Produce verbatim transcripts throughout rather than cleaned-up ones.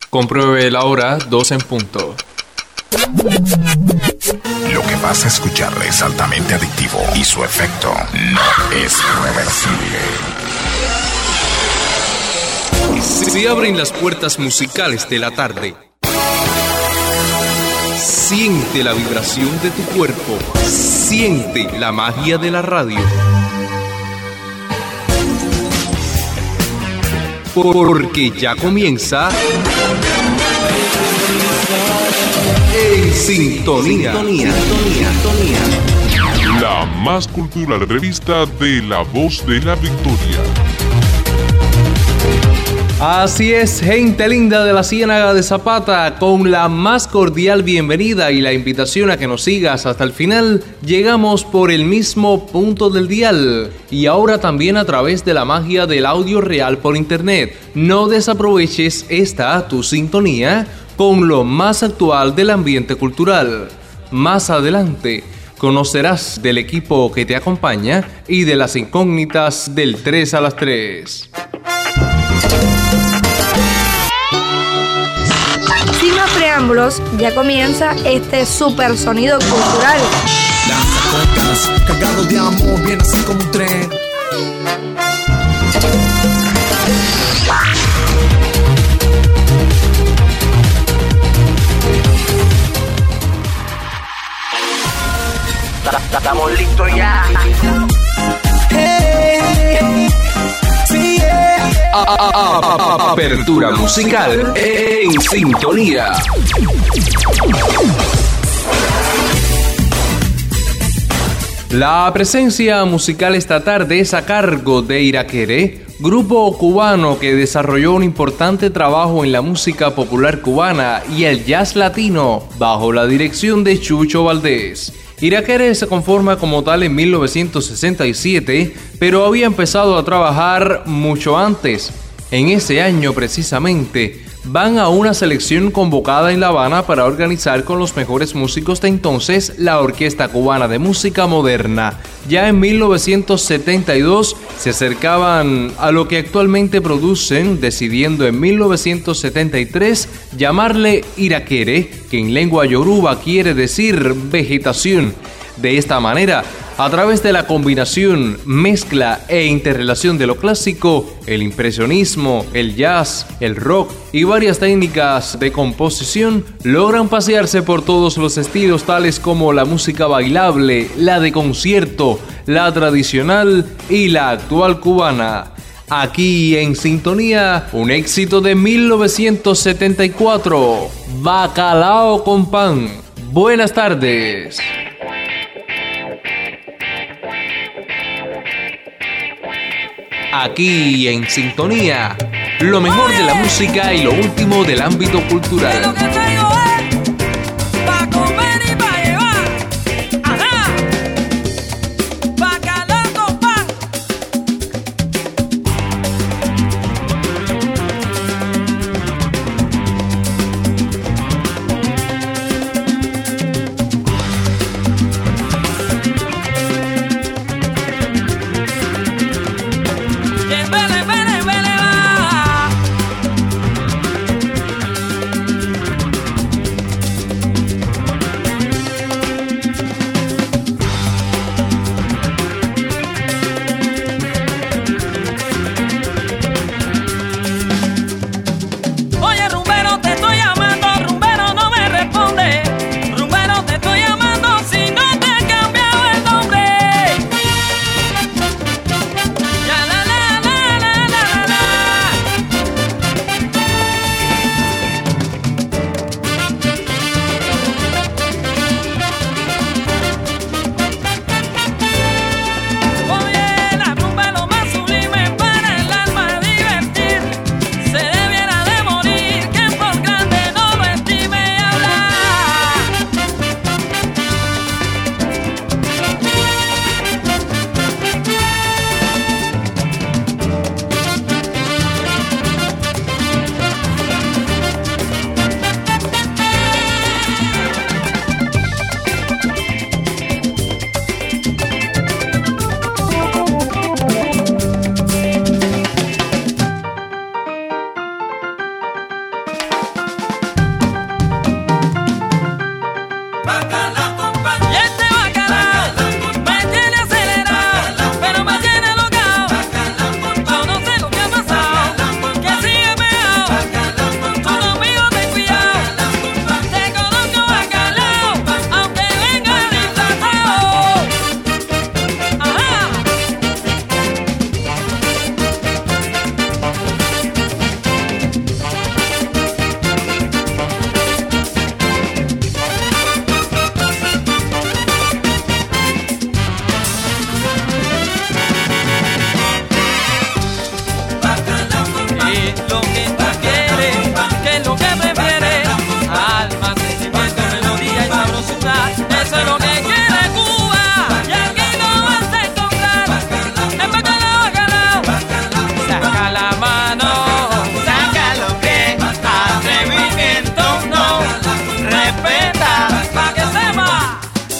Compruebe la hora, dos en punto. Lo que vas a escuchar es altamente adictivo y su efecto no es reversible. Se abren las puertas musicales de la tarde. Siente la vibración de tu cuerpo. Siente la magia de la radio. Porque ya comienza En Sintonía. La más cultural revista de La Voz de la Victoria. Así es, gente linda de la Ciénaga de Zapata, con la más cordial bienvenida y la invitación a que nos sigas hasta el final. Llegamos por el mismo punto del dial y ahora también a través de la magia del audio real por internet. No desaproveches esta tu sintonía con lo más actual del ambiente cultural. Más adelante conocerás del equipo que te acompaña y de las incógnitas del tres a las tres. Sin más preámbulos, ya comienza este super sonido cultural. Danza cocas, cargado de amor, viene así como un tren. Estamos listos ya. Hey, sí, yeah. Apertura musical en Sintonía. La presencia musical esta tarde es a cargo de Irakere, grupo cubano que desarrolló un importante trabajo en la música popular cubana y el jazz latino bajo la dirección de Chucho Valdés. Irakere se conforma como tal en mil novecientos sesenta y siete, pero había empezado a trabajar mucho antes. En ese año precisamente, van a una selección convocada en La Habana para organizar con los mejores músicos de entonces la Orquesta Cubana de Música Moderna. Ya en mil novecientos setenta y dos se acercaban a lo que actualmente producen, decidiendo en mil novecientos setenta y tres llamarle Irakere, que en lengua yoruba quiere decir vegetación. De esta manera, a través de la combinación, mezcla e interrelación de lo clásico, el impresionismo, el jazz, el rock y varias técnicas de composición, logran pasearse por todos los estilos tales como la música bailable, la de concierto, la tradicional y la actual cubana. Aquí en Sintonía, un éxito de mil novecientos setenta y cuatro, Bacalao con pan. Buenas tardes. Aquí en Sintonía, lo mejor de la música y lo último del ámbito cultural.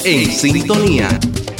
En sintonía.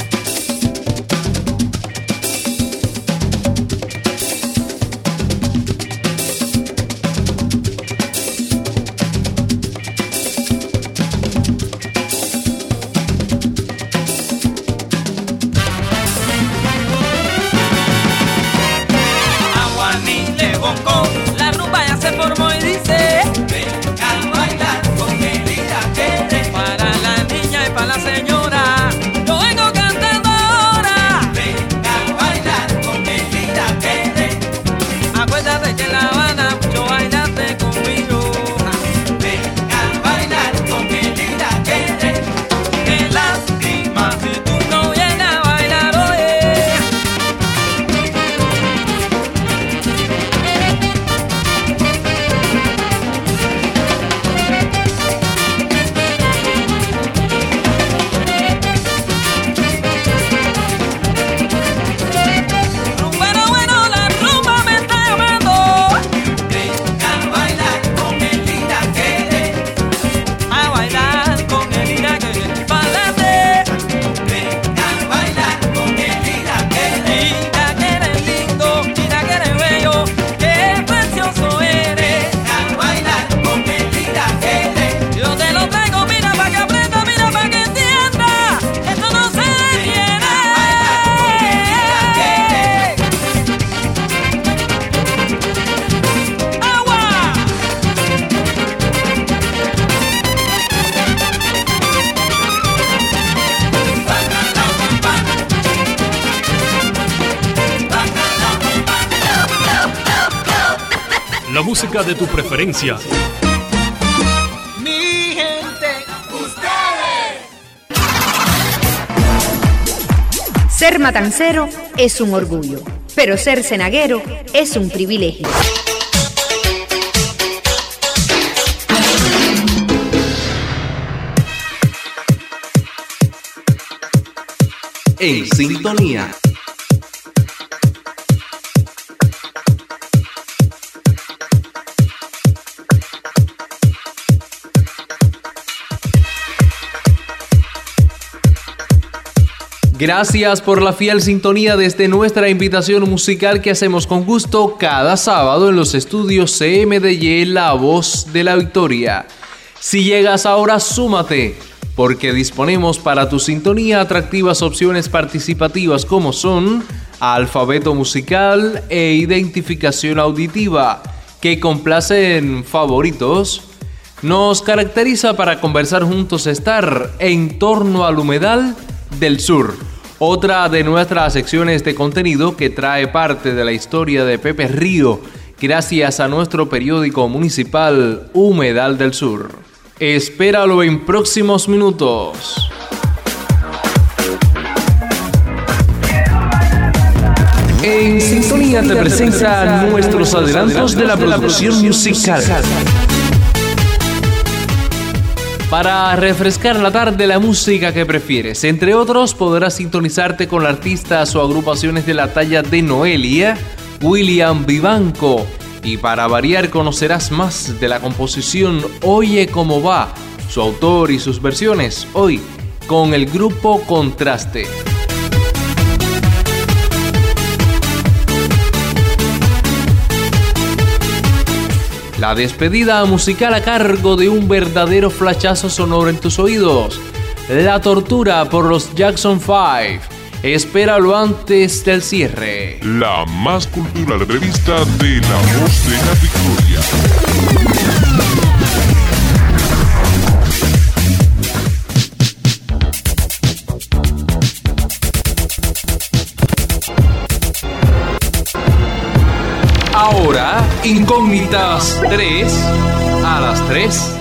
La rumba ya se formó y dice: venga a bailar con el iraquere. Para la niña y para la señora, yo vengo cantando ahora. Venga a bailar con el iraquere. Acuérdate que en La Habana mucho bailaste conmigo. Venga a bailar con el iraquere. Qué lástima si tú no vienes a bailar hoy. La música de tu preferencia. Mi gente, ustedes. Ser matancero es un orgullo, pero ser cenaguero es un privilegio. En sintonía. Gracias por la fiel sintonía desde nuestra invitación musical que hacemos con gusto cada sábado en los estudios C M D Y, La Voz de la Victoria. Si llegas ahora, súmate, porque disponemos para tu sintonía atractivas opciones participativas como son alfabeto musical e identificación auditiva, que complacen favoritos. Nos caracteriza para conversar juntos, estar en torno al humedal del sur. Otra de nuestras secciones de contenido que trae parte de la historia de Pepe Río, gracias a nuestro periódico municipal Humedal del Sur. Espéralo en próximos minutos. En sintonía te presenta nuestros adelantos de la producción musical. Para refrescar la tarde, la música que prefieres. Entre otros, podrás sintonizarte con artistas o agrupaciones de la talla de Noelia, William Vivanco. Y para variar, conocerás más de la composición Oye Cómo Va, su autor y sus versiones, hoy con el grupo Contraste. La despedida musical a cargo de un verdadero flachazo sonoro en tus oídos. La tortura por los Jackson Five. Espéralo antes del cierre. La más cultural revista de La Voz de la Victoria. Ahora, Incógnitas tres a las tres.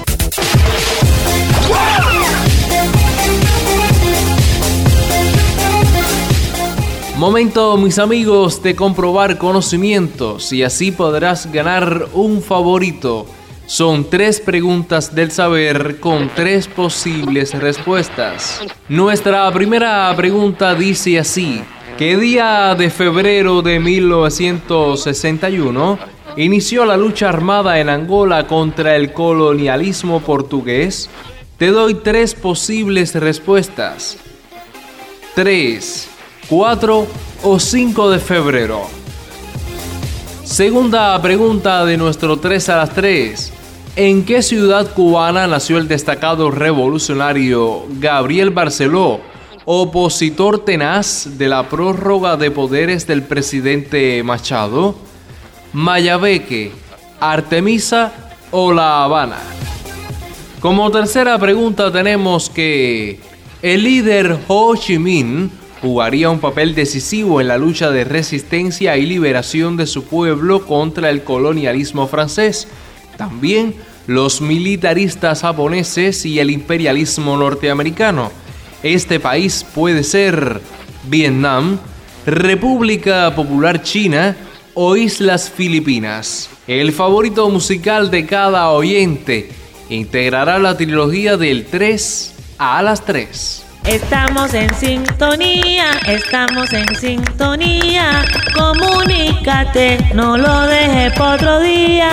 Momento, mis amigos, de comprobar conocimientos y así podrás ganar un favorito. Son tres preguntas del saber con tres posibles respuestas. Nuestra primera pregunta dice así: ¿qué día de febrero de mil novecientos sesenta y uno inició la lucha armada en Angola contra el colonialismo portugués? Te doy tres posibles respuestas. tres, cuatro o cinco de febrero. Segunda pregunta de nuestro tres a las tres. ¿En qué ciudad cubana nació el destacado revolucionario Gabriel Barceló, opositor tenaz de la prórroga de poderes del presidente Machado? ¿Mayabeque, Artemisa o La Habana? Como tercera pregunta tenemos que el líder Ho Chi Minh jugaría un papel decisivo en la lucha de resistencia y liberación de su pueblo contra el colonialismo francés. También los militaristas japoneses y el imperialismo norteamericano. Este país puede ser Vietnam, República Popular China o Islas Filipinas. El favorito musical de cada oyente integrará la trilogía del tres a las tres. Estamos en sintonía, estamos en sintonía. Comunícate, no lo dejes por otro día.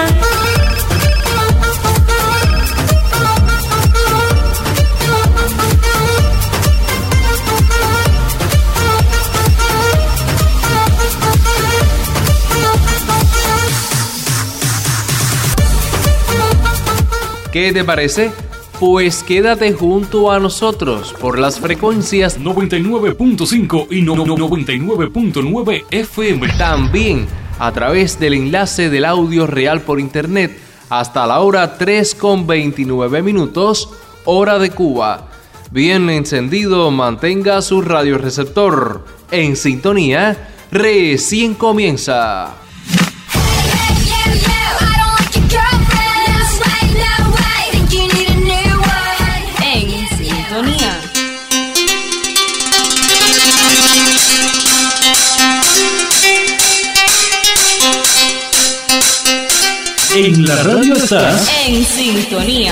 ¿Qué te parece? Pues quédate junto a nosotros por las frecuencias noventa y nueve punto cinco y noventa y nueve punto nueve F M. También a través del enlace del audio real por internet hasta la hora tres con veintinueve minutos, hora de Cuba. Bien encendido, mantenga su radioreceptor en sintonía. Recién comienza. En la radio estás en sintonía.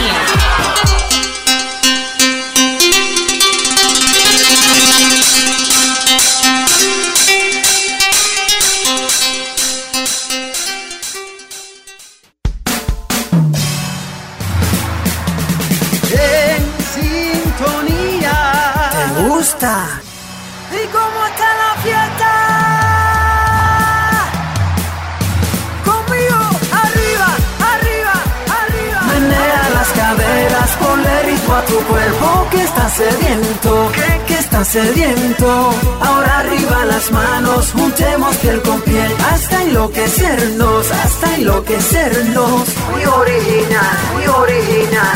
En sintonía. ¿Te gusta? ¿Y cómo está la fiesta? Ponle ritmo a tu cuerpo que está sediento, que, que está sediento. Ahora arriba las manos, juntemos piel con piel, hasta enloquecernos, hasta enloquecernos. Muy original, muy original.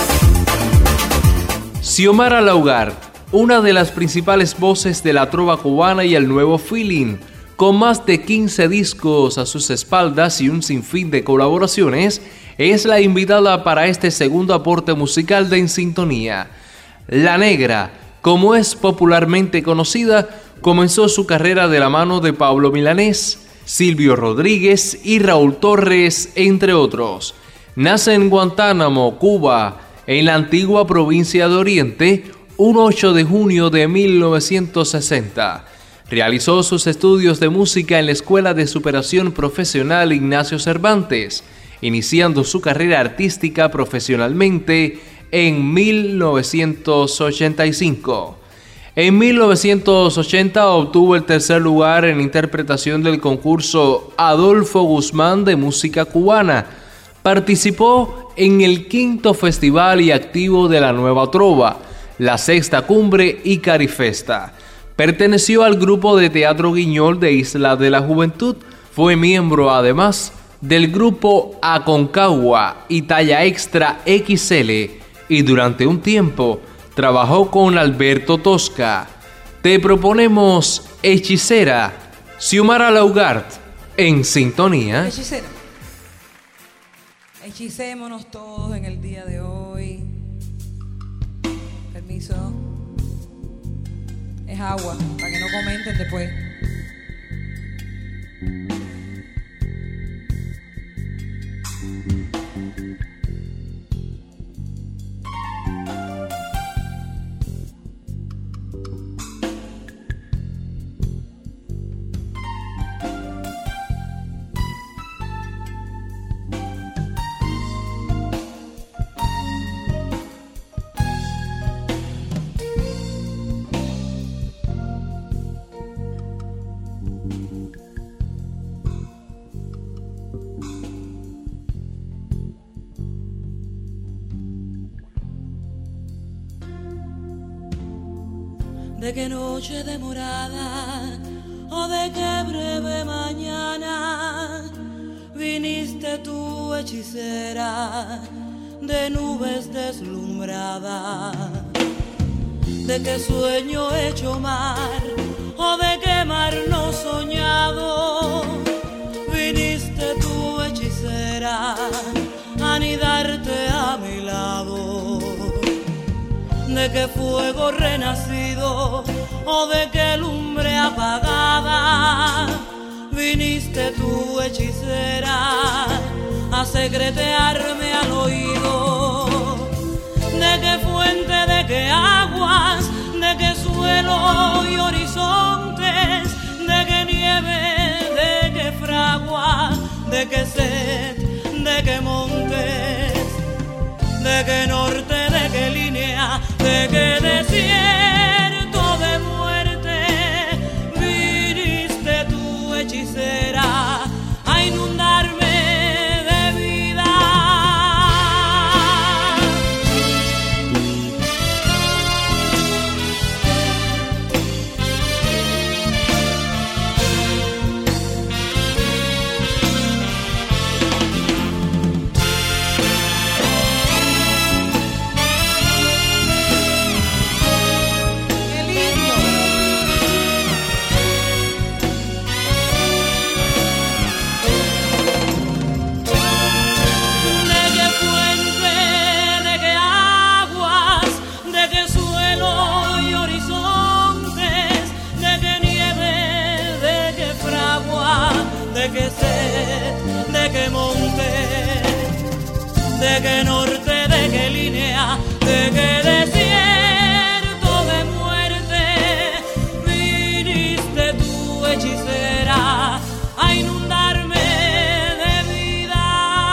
Xiomara Laugard, una de las principales voces de la trova cubana y el nuevo feeling, con más de quince discos a sus espaldas y un sinfín de colaboraciones, es la invitada para este segundo aporte musical de En Sintonía. La Negra, como es popularmente conocida, comenzó su carrera de la mano de Pablo Milanés, Silvio Rodríguez y Raúl Torres, entre otros. Nace en Guantánamo, Cuba, en la antigua provincia de Oriente, un ocho de junio de mil novecientos sesenta. Realizó sus estudios de música en la Escuela de Superación Profesional Ignacio Cervantes, iniciando su carrera artística profesionalmente en mil novecientos ochenta y cinco. En mil novecientos ochenta obtuvo el tercer lugar en interpretación del concurso Adolfo Guzmán de Música Cubana. Participó en el quinto Festival y Activo de la Nueva Trova, la sexta Cumbre y Carifesta. Perteneció al grupo de teatro Guiñol de Isla de la Juventud. Fue miembro, además, del grupo Aconcagua y Talla Extra X L, y durante un tiempo trabajó con Alberto Tosca. Te proponemos Hechicera, Xiomara Laugard, En Sintonía. Hechicera. Hechicémonos todos en el día de hoy. Permiso. Es agua, para que no comenten después. de qué noche demorada o de qué breve mañana viniste tú, hechicera de nubes deslumbrada, de qué sueño hecho mar o de qué mar no soñado viniste tú, hechicera, a anidarte a mi lado. De qué fuego renacido o de qué lumbre apagada viniste tú, hechicera, a secretearme al oído. De qué fuente, de qué aguas, de qué suelo y horizontes, de qué nieve, de qué fragua, de qué sed, de qué montes, de qué norte, de qué línea, de qué desierto de muerte viniste tú, hechicera, a inundarme de vida. De qué sed, de qué monte, de qué norte, de qué línea, de qué desierto de muerte viniste tú, hechicera, a inundarme de vida.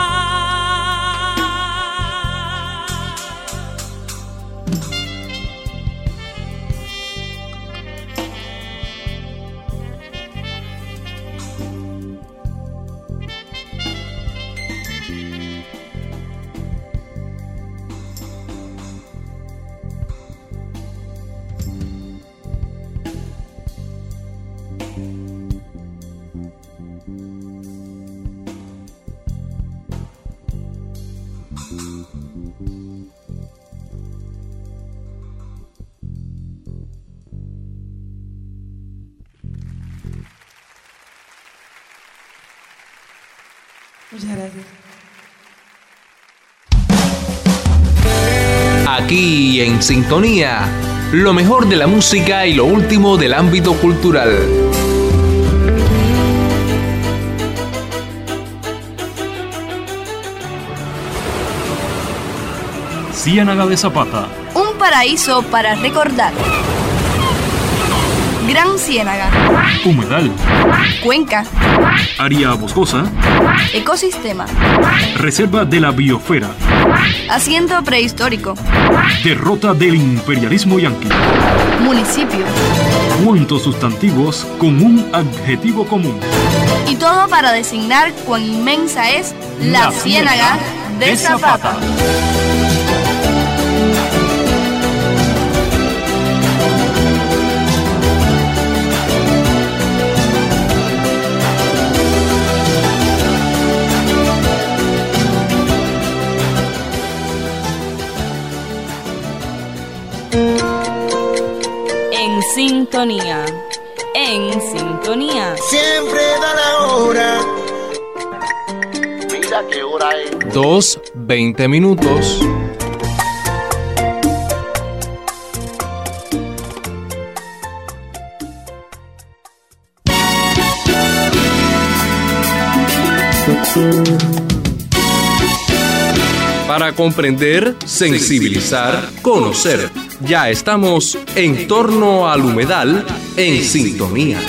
Muchas gracias. Aquí en Sintonía, lo mejor de la música y lo último del ámbito cultural. Ciénaga de Zapata. Un paraíso para recordar. Gran Ciénaga. Humedal. Cuenca. Área boscosa. Ecosistema. Reserva de la biosfera. Asiento prehistórico. Derrota del imperialismo yanqui. Municipio. ¿Cuántos sustantivos con un adjetivo común? Y todo para designar cuán inmensa es la, la Ciénaga de, de Zapata. Zapata. En sintonía, en sintonía. Siempre da la hora. Mira qué hora es. Dos, veinte minutos. Para comprender, sensibilizar, conocer. Ya estamos en torno al humedal en sintonía.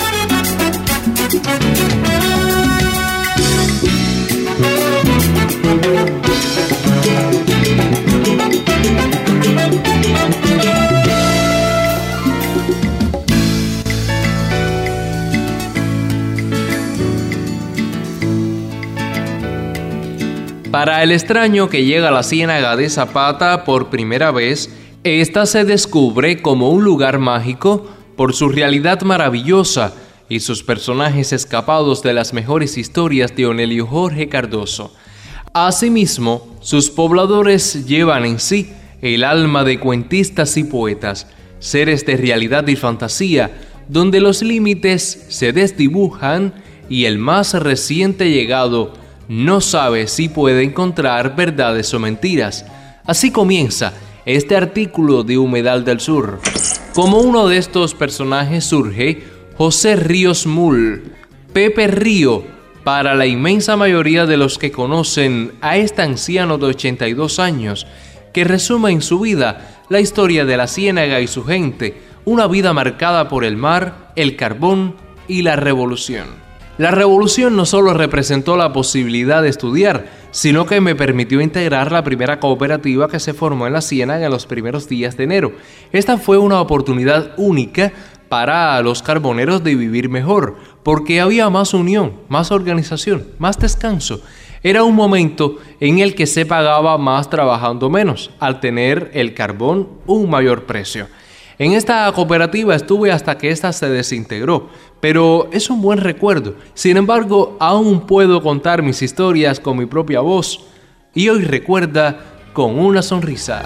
Para el extraño que llega a la Ciénaga de Zapata por primera vez, Esta se descubre como un lugar mágico por su realidad maravillosa y sus personajes escapados de las mejores historias de Onelio Jorge Cardoso. Asimismo, sus pobladores llevan en sí el alma de cuentistas y poetas, seres de realidad y fantasía, donde los límites se desdibujan y el más reciente llegado no sabe si puede encontrar verdades o mentiras. Así comienza este artículo de Humedal del Sur. Como uno de estos personajes surge José Ríos Mull, Pepe Río, para la inmensa mayoría de los que conocen a este anciano de ochenta y dos años, que resume en su vida la historia de la Ciénaga y su gente, una vida marcada por el mar, el carbón y la revolución. La revolución no solo representó la posibilidad de estudiar, sino que me permitió integrar la primera cooperativa que se formó en la Ciénaga en los primeros días de enero. Esta fue una oportunidad única para los carboneros de vivir mejor, porque había más unión, más organización, más descanso. Era un momento en el que se pagaba más trabajando menos, al tener el carbón un mayor precio. En esta cooperativa estuve hasta que ésta se desintegró, pero es un buen recuerdo. Sin embargo, aún puedo contar mis historias con mi propia voz, y hoy recuerda con una sonrisa.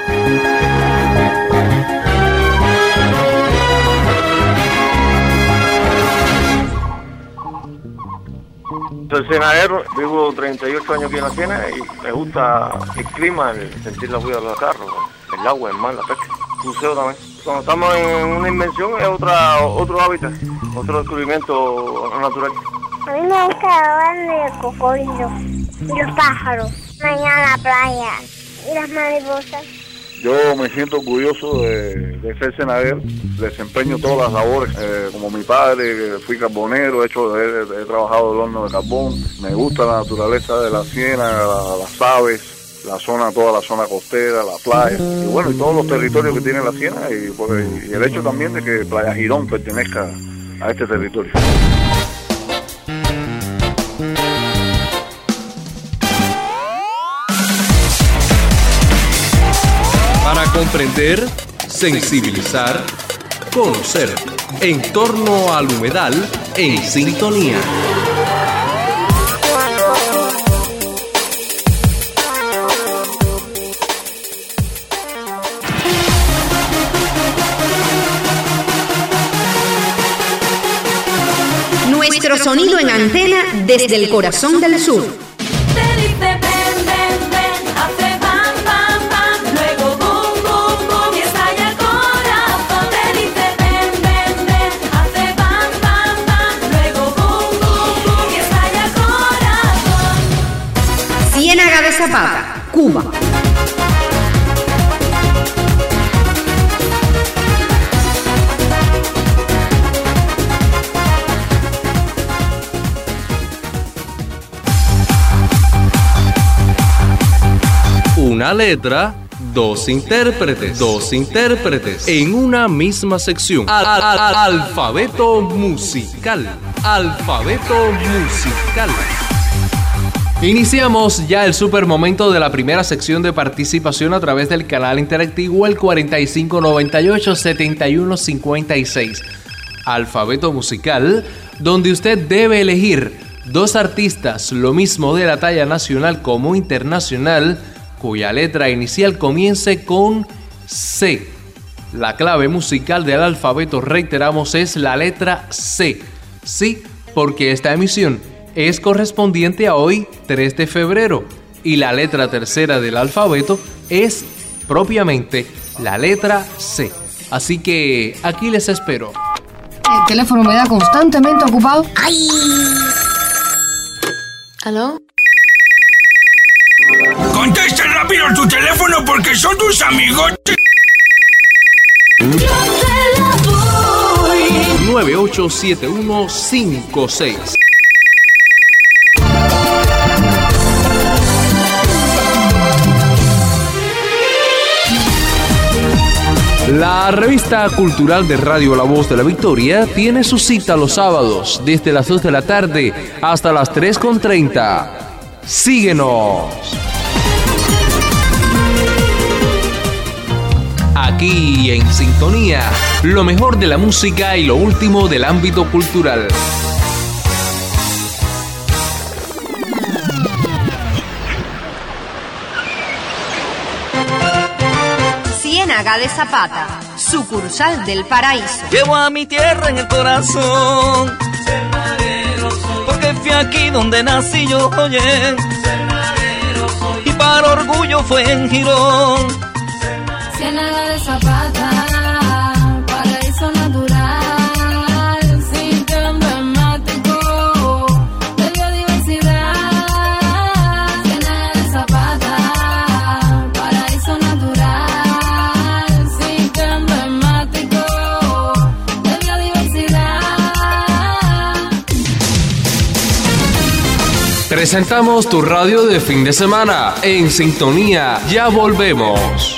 Soy ciénaguero, vivo treinta y ocho años aquí en la Ciénaga y me gusta el clima, el sentir la huella de los carros, el agua, el mar, la pesca, buceo también. Cuando estamos en una invención es otra, otro hábitat, otro descubrimiento natural. A mí me gusta ver el cocodrilo y los pájaros, mañana la playa y las mariposas. Yo me siento orgulloso de, de ser ciénaguero, desempeño todas las labores, eh, como mi padre, fui carbonero, he, hecho, he, he trabajado el horno de carbón, me gusta la naturaleza de la ciénaga, la, las aves, la zona, toda la zona costera, la playa, y bueno, y todos los territorios que tiene la ciénaga, y, pues, y el hecho también de que Playa Girón pertenezca a este territorio. Para comprender, sensibilizar, conocer. En torno al humedal, en sintonía. Nuestro sonido en antena desde el corazón del sur. Ciénaga de Zapata, Cuba. Una letra, dos intérpretes, dos intérpretes en una misma sección. Al, al, al, alfabeto musical, alfabeto musical. Iniciamos ya el super momento de la primera sección de participación a través del canal interactivo el cuarenta y cinco noventa y ocho setenta y uno cincuenta y seis. Alfabeto musical, donde usted debe elegir dos artistas, lo mismo de la talla nacional como internacional, cuya letra inicial comience con C. La clave musical del alfabeto, reiteramos, es la letra C. Sí, porque esta emisión es correspondiente a hoy, tres de febrero, y la letra tercera del alfabeto es propiamente la letra C. Así que aquí les espero. El teléfono me da constantemente ocupado. ¡Ay! ¿Aló? Contesta rápido tu teléfono porque son tus amigos. nueve ocho siete uno cinco seis. La revista cultural de Radio La Voz de la Victoria tiene su cita los sábados desde las dos de la tarde hasta las tres con treinta. Síguenos. aquí en Sintonía, lo mejor de la música y lo último del ámbito cultural. Ciénaga de Zapata, sucursal del Paraíso. Llevo a mi tierra en el corazón, porque fui aquí donde nací yo, oye, y para orgullo fue en Girón. Ciénaga de Zapata, paraíso natural, sitio emblemático de biodiversidad. Ciénaga de Zapata, paraíso natural, sitio emblemático de biodiversidad. Presentamos tu radio de fin de semana en Sintonía. Ya volvemos.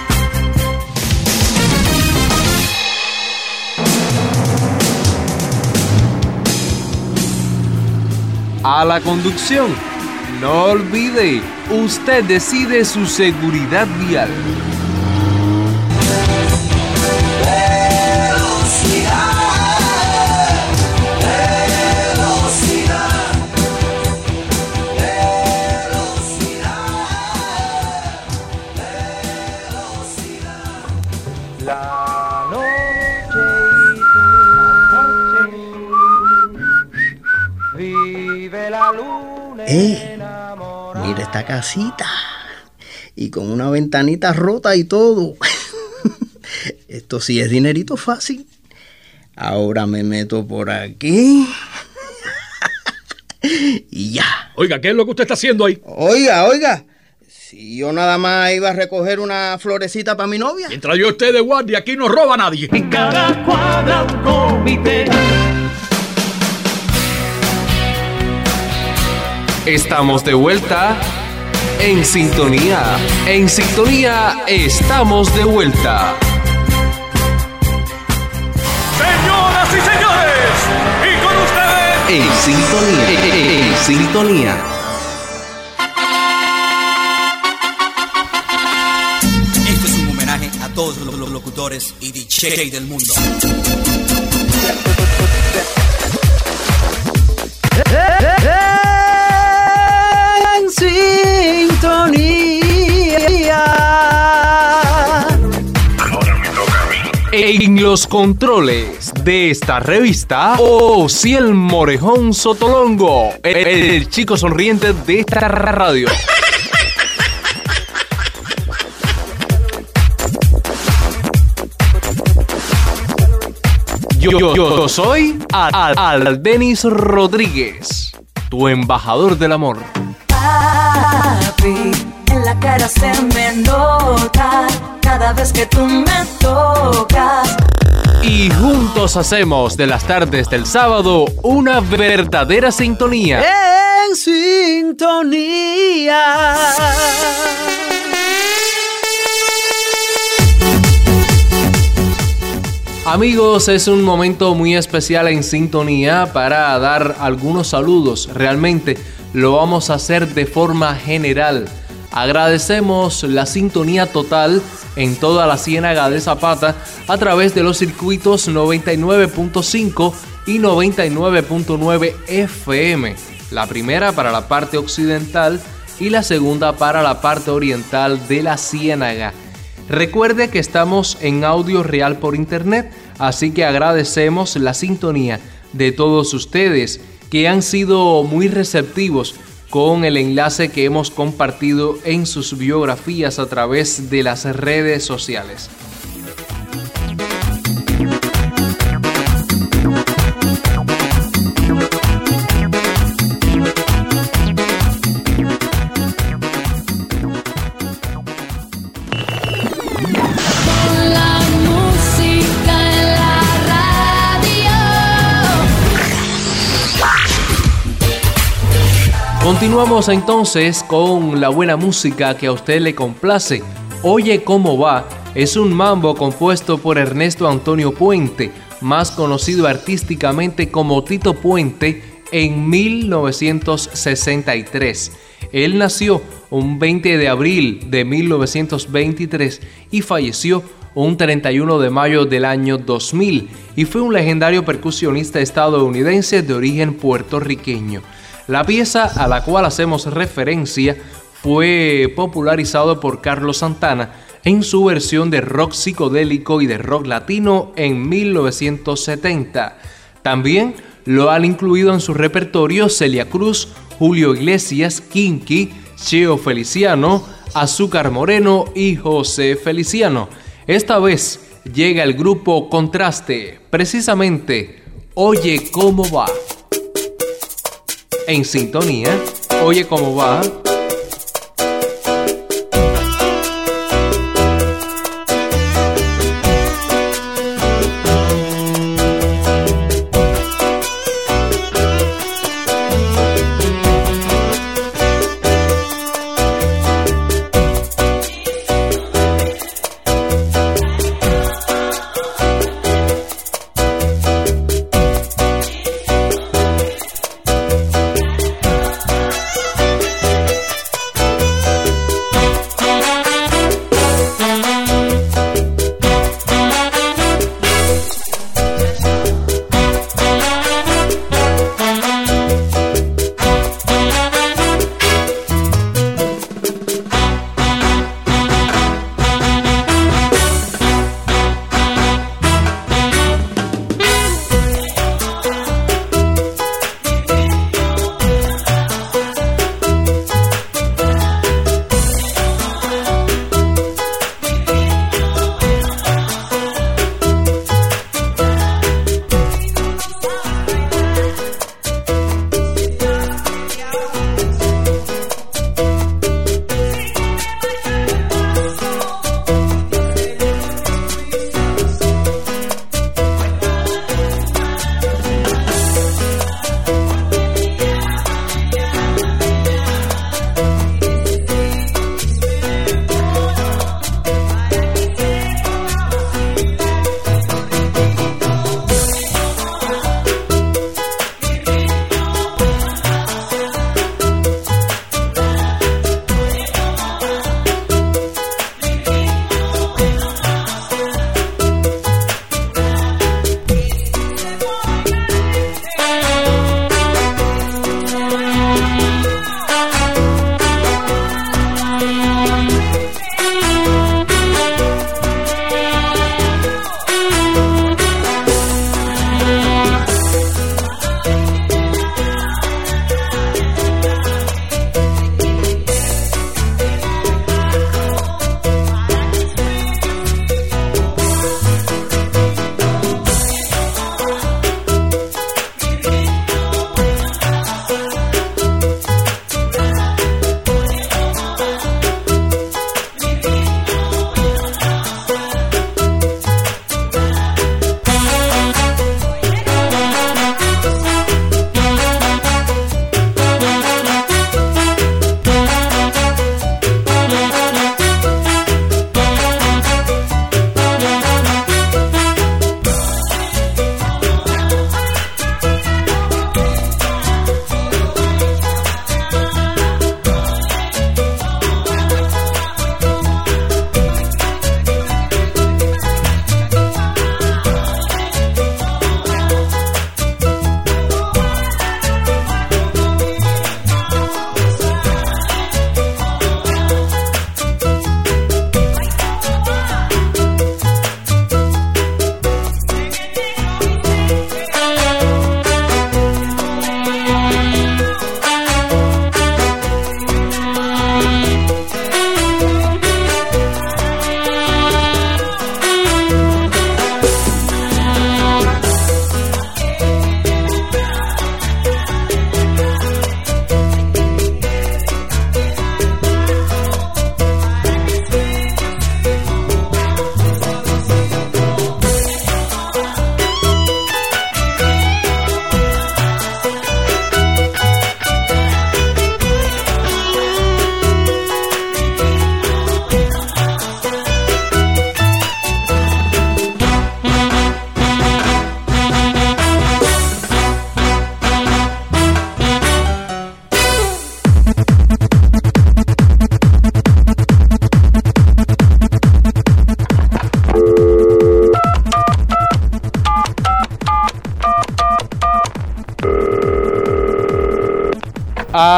A la conducción, no olvide, usted decide su seguridad vial. Eh, mira esta casita. Y con una ventanita rota y todo. Esto sí es dinerito fácil. Ahora me meto por aquí. Y ya. Oiga, ¿qué es lo que usted está haciendo ahí? Oiga, oiga. Si yo nada más iba a recoger una florecita para mi novia. Mientras yo esté de guardia, aquí no roba nadie. En cada cuadra un comité. Estamos de vuelta en Sintonía. En Sintonía estamos de vuelta. Señoras y señores, y con ustedes En Sintonía. En Sintonía. Esto es un homenaje a todos los locutores y D J del mundo. Sintonía. Ahora me toca a mí. En los controles de esta revista, Osiel Morejón Sotolongo, el, el chico sonriente de esta radio. Yo, yo, yo soy Al, Al Denis Rodríguez, tu embajador del amor. papi, en la cara se me nota cada vez que tú me tocas. Y juntos hacemos de las tardes del sábado una verdadera sintonía. En sintonía. Amigos, es un momento muy especial en Sintonía para dar algunos saludos. Realmente lo vamos a hacer de forma general. Agradecemos la sintonía total en toda la Ciénaga de Zapata a través de los circuitos noventa y nueve punto cinco y noventa y nueve punto nueve F M. La primera para la parte occidental y la segunda para la parte oriental de la Ciénaga. Recuerde que estamos en audio real por internet, así que agradecemos la sintonía de todos ustedes que han sido muy receptivos con el enlace que hemos compartido en sus biografías a través de las redes sociales. Continuamos entonces con la buena música que a usted le complace. Oye cómo va es un mambo compuesto por Ernesto Antonio Puente, más conocido artísticamente como Tito Puente, en mil novecientos sesenta y tres. Él nació un veinte de abril de mil novecientos veintitrés y falleció un treinta y uno de mayo del año dos mil y fue un legendario percusionista estadounidense de origen puertorriqueño. La pieza a la cual hacemos referencia fue popularizado por Carlos Santana en su versión de rock psicodélico y de rock latino en mil novecientos setenta. También lo han incluido en su repertorio Celia Cruz, Julio Iglesias, Kinky, Cheo Feliciano, Azúcar Moreno y José Feliciano. Esta vez llega el grupo Contraste, precisamente Oye Cómo Va. En sintonía, Oye Cómo Va.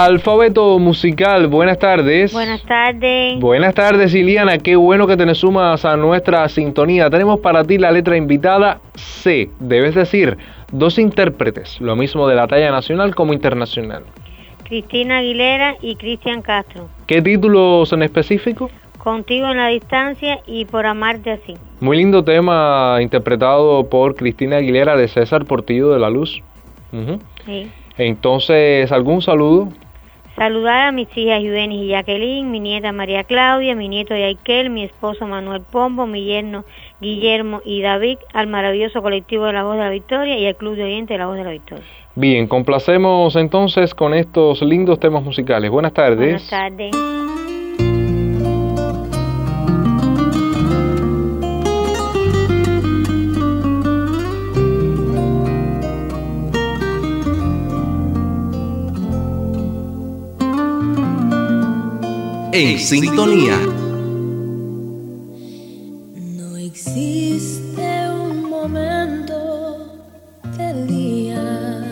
Alfabeto musical, buenas tardes. Buenas tardes. Buenas tardes, Iliana, qué bueno que te sumas a nuestra sintonía. Tenemos para ti la letra invitada C. Debes decir dos intérpretes, lo mismo de la talla nacional como internacional. Cristina Aguilera y Cristian Castro. ¿Qué títulos en específico? Contigo en la distancia y Por amarte así. Muy lindo tema interpretado por Cristina Aguilera de César Portillo de la Luz. Uh-huh. Sí. Entonces, ¿algún saludo? Saludar a mis hijas Yudenis y Jacqueline, mi nieta María Claudia, mi nieto Yaikel, mi esposo Manuel Pombo, mi yerno Guillermo y David, al maravilloso colectivo de La Voz de la Victoria y al Club de Oyentes de La Voz de la Victoria. Bien, complacemos entonces con estos lindos temas musicales. Buenas tardes. Buenas tardes. En sintonía. No existe un momento del día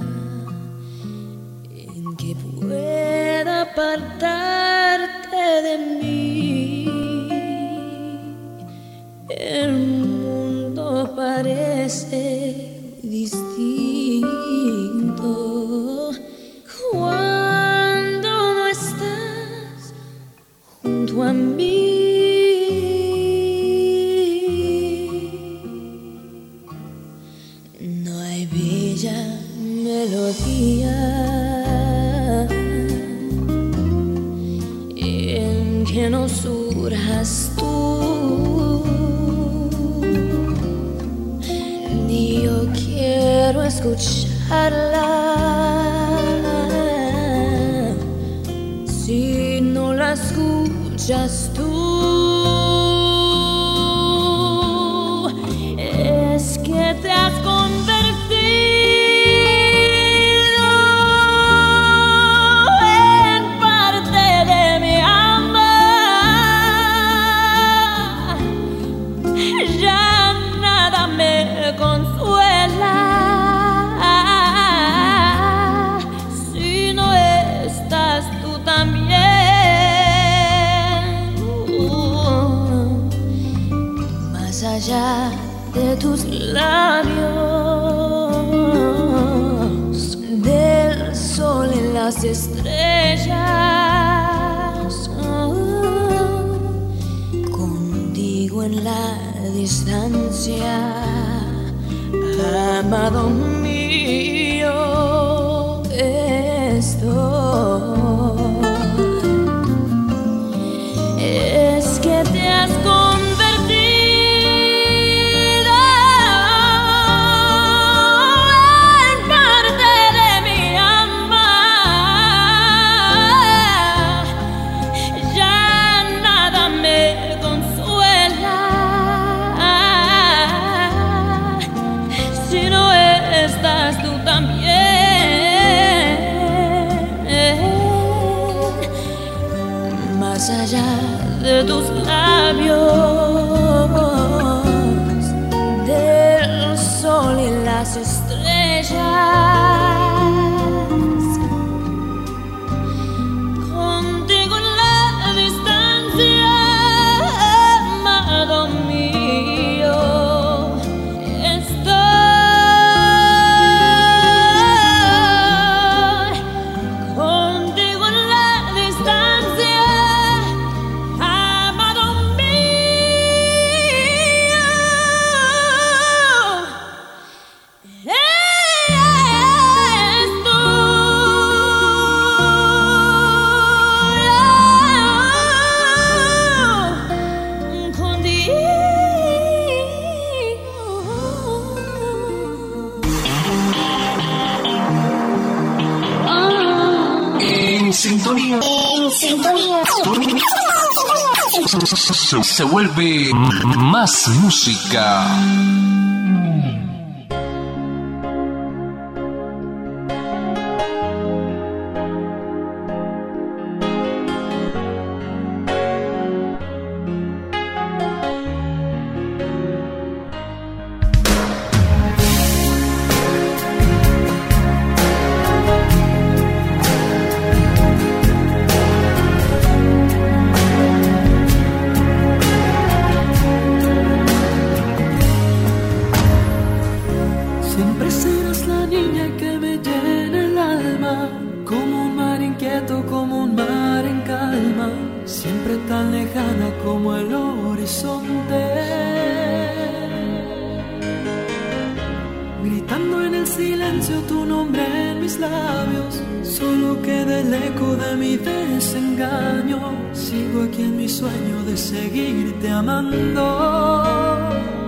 en que pueda apartarte de mí. El mundo parece distinto cuando no estás junto a mí. No hay bella melodía en que no surjas tú, ni yo quiero escucharla si no la escuchas tú. Es que te has convertido en parte de mi alma. Ya nada me consuela si no estás tú también. Más allá de tus labios, del sol y las estrellas, contigo en la distancia, amado mío, estoy. Es que te has convertido más allá de tus labios, del sol y las estrellas, contigo en la distancia, amado mío, estoy. Contigo en la distancia, sintonía. En sintonía. Se, se vuelve más música. como el horizonte, gritando en el silencio tu nombre en mis labios. Solo queda el eco de mi desengaño. Sigo aquí en mi sueño de seguirte amando.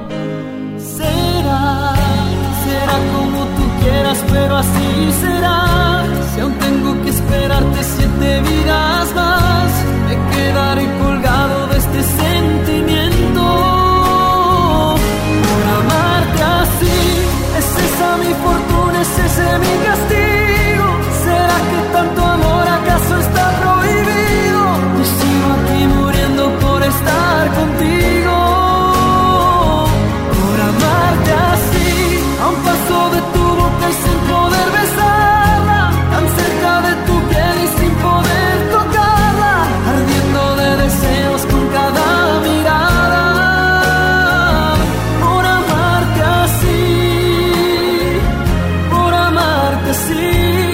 Será, será como tú quieras, pero así será. Si aún tengo que esperarte siete vidas más, me quedaré colgado de este sentimiento. Por amarte así, es esa mi fortuna, es ese mi castigo. ¿Será que tanto amor acaso está prohibido? Yo sigo aquí muriendo por estar contigo. Por amarte así, a un paso de tu boca y sin poder besarla, tan cerca de tu piel y sin poder tocarla, ardiendo de deseos con cada mirada. Por amarte así, por amarte así,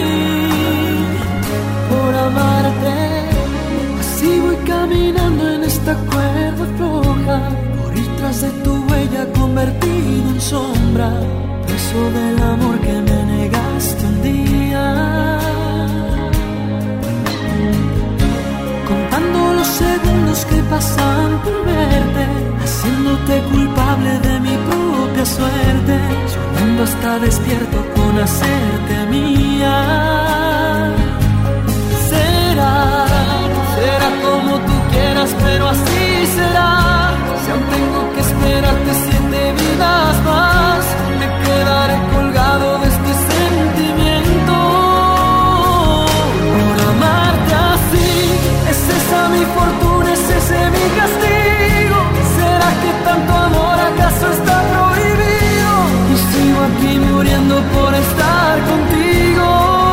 por amarte. Así voy caminando en esta cuerda floja, por ir tras de tu huella convertido en sombra, preso del amor que me negaste un día. Contando los segundos que pasan por verte, haciéndote culpable de mi propia suerte, soñando hasta despierto con hacerte mía. Será, será como tú quieras, pero así será. Si aún tengo que esperarte siete vidas más, me quedaré colgado de este sentimiento. Por amarte así, es esa mi fortuna, es ese mi castigo. ¿Será que tanto amor acaso está prohibido? Y sigo aquí muriendo por estar contigo.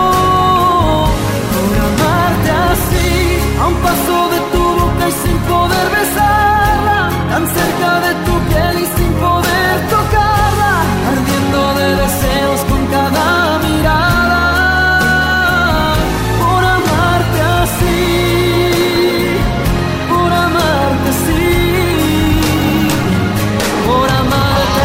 Por amarte así, a un paso de tu boca y sin poder besarla, tan cerca de tu piel y sin poder tocarla, ardiendo de deseos con cada mirada. Por amarte así, por amarte así, por amarte.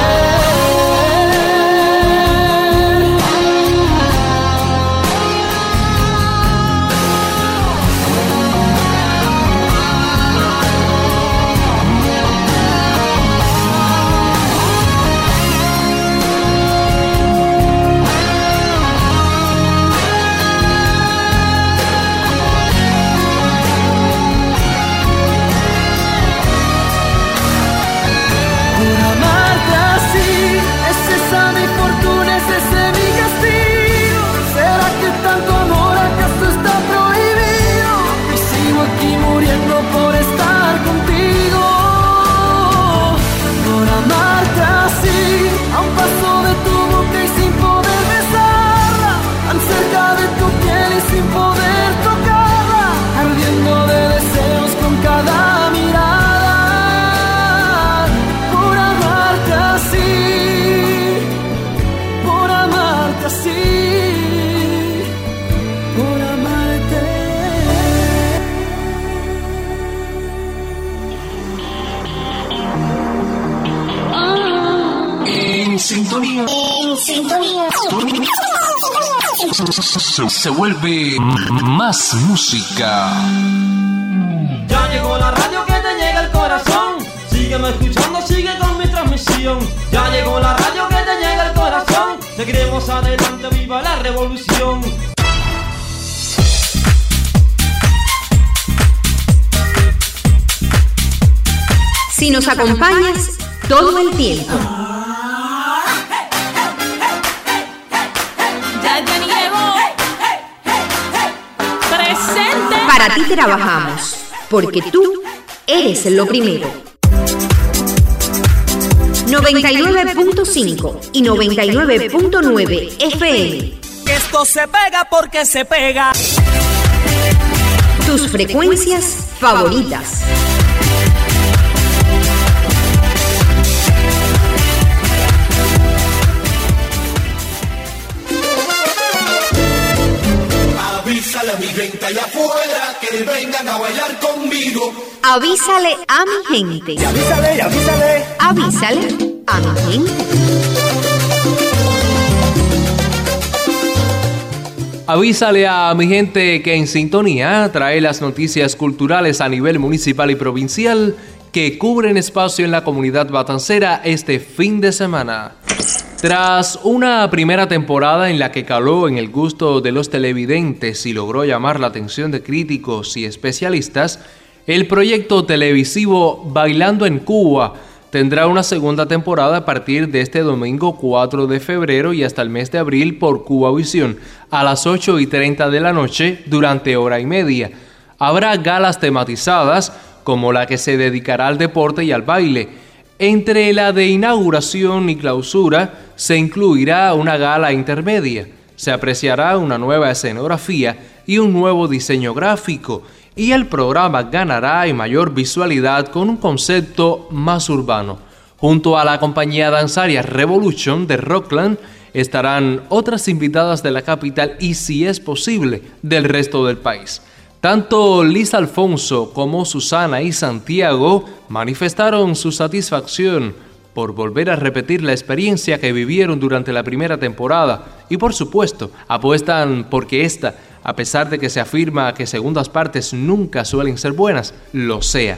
sintonía. En sintonía. Se, se vuelve más música. Ya llegó la radio que te llega al corazón. Sígueme escuchando, sigue con mi transmisión. Ya llegó la radio que te llega al corazón. Seguiremos adelante, viva la revolución. Si nos acompañas todo el tiempo. Ya Jenny llegó. Presente. Para ti trabajamos, porque tú eres lo primero. noventa y nueve punto cinco y noventa y nueve punto nueve F M. Esto se pega porque se pega. Tus frecuencias favoritas. Avísale a mi gente allá afuera que vengan a bailar conmigo. Avísale a mi gente. Y avísale, y avísale. Avísale a mi gente. Avísale a mi gente que en sintonía trae las noticias culturales a nivel municipal y provincial que cubren espacio en la comunidad batancera este fin de semana. Tras una primera temporada en la que caló en el gusto de los televidentes y logró llamar la atención de críticos y especialistas, el proyecto televisivo Bailando en Cuba tendrá una segunda temporada a partir de este domingo cuatro de febrero y hasta el mes de abril por Cubavisión a las ocho y treinta de la noche durante hora y media. Habrá galas tematizadas como la que se dedicará al deporte y al baile. Entre la de inauguración y clausura se incluirá una gala intermedia. Se apreciará una nueva escenografía y un nuevo diseño gráfico, y el programa ganará en mayor visualidad con un concepto más urbano. Junto a la compañía danzaria Revolution de Rockland estarán otras invitadas de la capital y, si es posible, del resto del país. Tanto Liz Alfonso como Susana y Santiago manifestaron su satisfacción por volver a repetir la experiencia que vivieron durante la primera temporada y, por supuesto, apuestan porque esta, a pesar de que se afirma que segundas partes nunca suelen ser buenas, lo sea.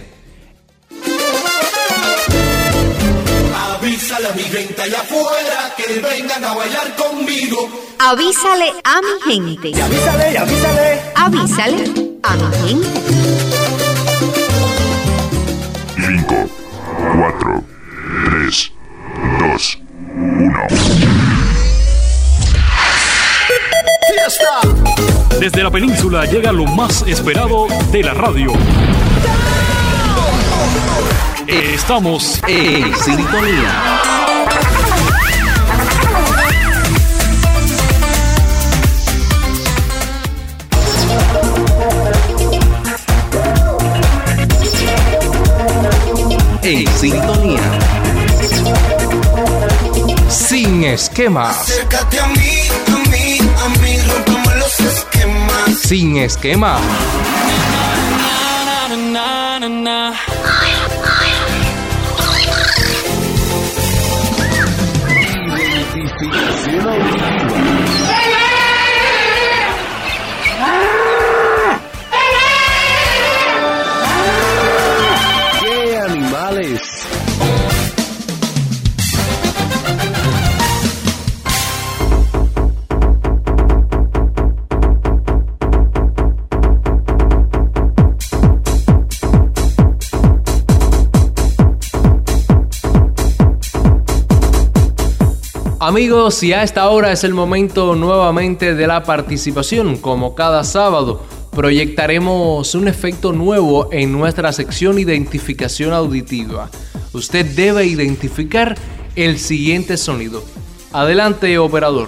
Avísale a mi gente allá afuera que vengan a bailar conmigo. Avísale a mi gente. Y avísale, y avísale. Avísale a mi gente. cinco, cuatro, tres, dos, uno. ¡Fiesta! Desde la península llega lo más esperado de la radio. Estamos en sintonía. En sintonía. Sin esquemas. Acércate a mí, a mí, a mí, rompamos los esquemas. Sin esquemas. ¡Qué animales! Amigos, y a esta hora es el momento nuevamente de la participación. Como cada sábado, proyectaremos un efecto nuevo en nuestra sección Identificación Auditiva. Usted debe identificar el siguiente sonido. Adelante, operador.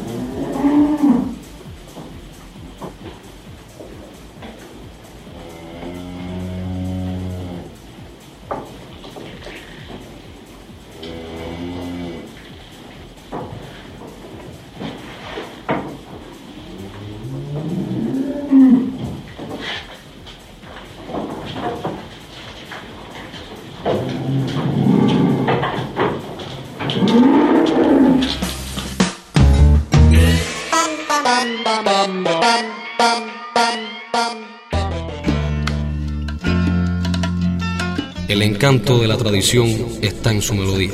El encanto de la tradición está en su melodía.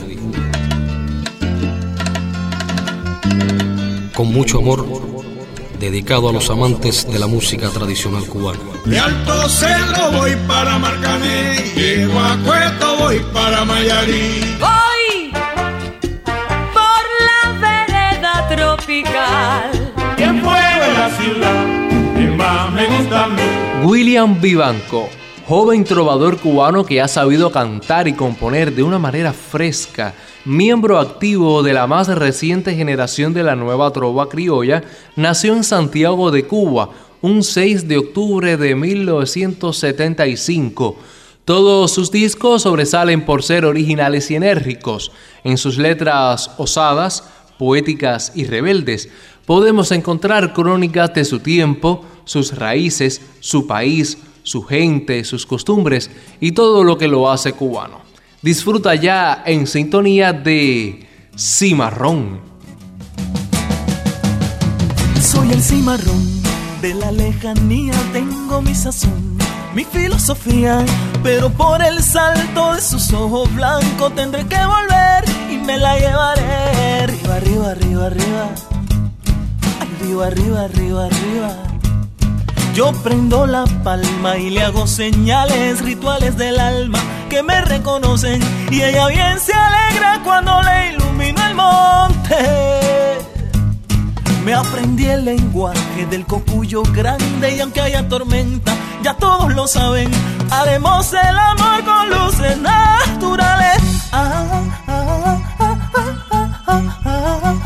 Con mucho amor, dedicado a los amantes de la música tradicional cubana. De Alto Cerro voy para Marcané, de Guacueto voy para Mayarí. Voy por la vereda tropical. ¿Quién fue de la ciudad? ¿Quién más me gusta a mí? William Vivanco, joven trovador cubano que ha sabido cantar y componer de una manera fresca, miembro activo de la más reciente generación de la nueva trova criolla, nació en Santiago de Cuba un seis de octubre de mil novecientos setenta y cinco. Todos sus discos sobresalen por ser originales y enérgicos. En sus letras osadas, poéticas y rebeldes, podemos encontrar crónicas de su tiempo, sus raíces, su país, su gente, sus costumbres y todo lo que lo hace cubano. Disfruta ya en sintonía de Cimarrón. Soy el cimarrón de la lejanía, tengo mi sazón, mi filosofía, pero por el salto de sus ojos blancos tendré que volver y me la llevaré. Arriba, arriba, arriba, arriba, arriba, arriba, arriba, arriba. Yo prendo la palma y le hago señales, rituales del alma que me reconocen, y ella bien se alegra cuando le ilumino el monte. Me aprendí el lenguaje del cocuyo grande, y aunque haya tormenta, ya todos lo saben, haremos el amor con luces naturales. Ah, ah, ah, ah, ah, ah, ah,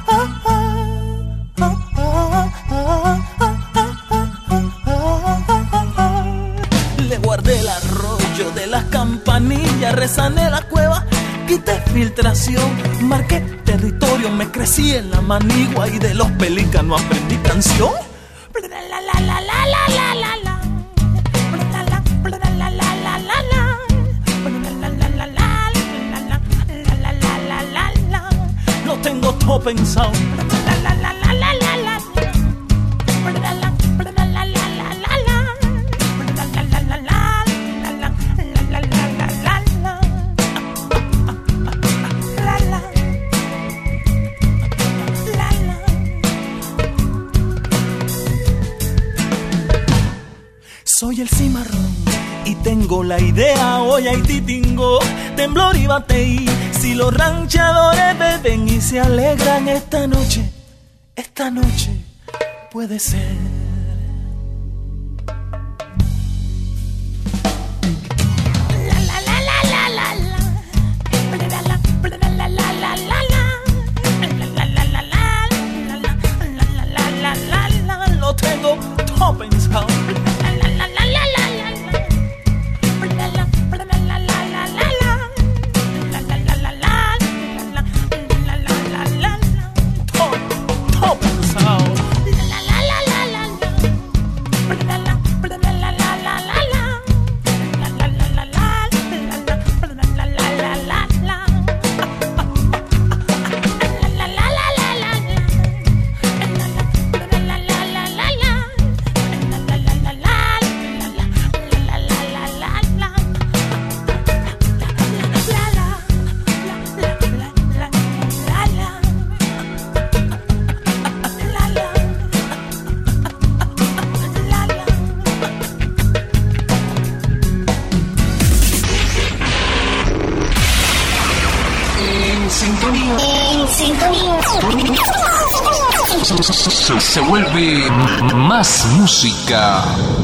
le guardé el arroyo de las campanillas, resané la cueva, quité filtración, marqué territorio, me crecí en la manigua y de los pelícanos aprendí canción. Lo tengo todo pensado. Soy el cimarrón y tengo la idea, hoy hay titingo, temblor y bateí. Si los ranchadores beben y se alegran esta noche, esta noche puede ser. Lo tengo todo pensado. Se, se vuelve más música.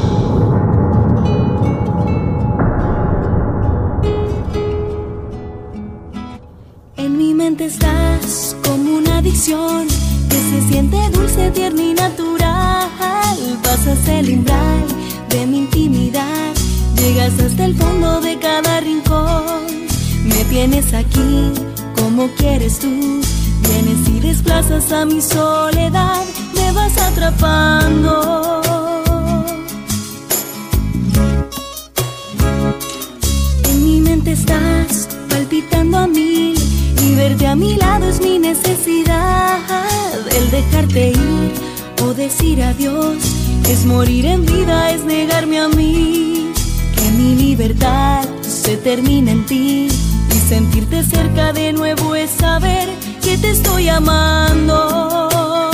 En mi mente estás como una adicción que se siente dulce, tierna y natural. Pasas el umbral de mi intimidad, llegas hasta el fondo de cada rincón. Me tienes aquí como quieres tú. Vienes y desplazas a mi soledad, me vas atrapando. En mi mente estás palpitando a mil, y verte a mi lado es mi necesidad. El dejarte ir o decir adiós es morir en vida, es negarme a mí. Que mi libertad se termina en ti, y sentirte cerca de nuevo es saber que te estoy amando.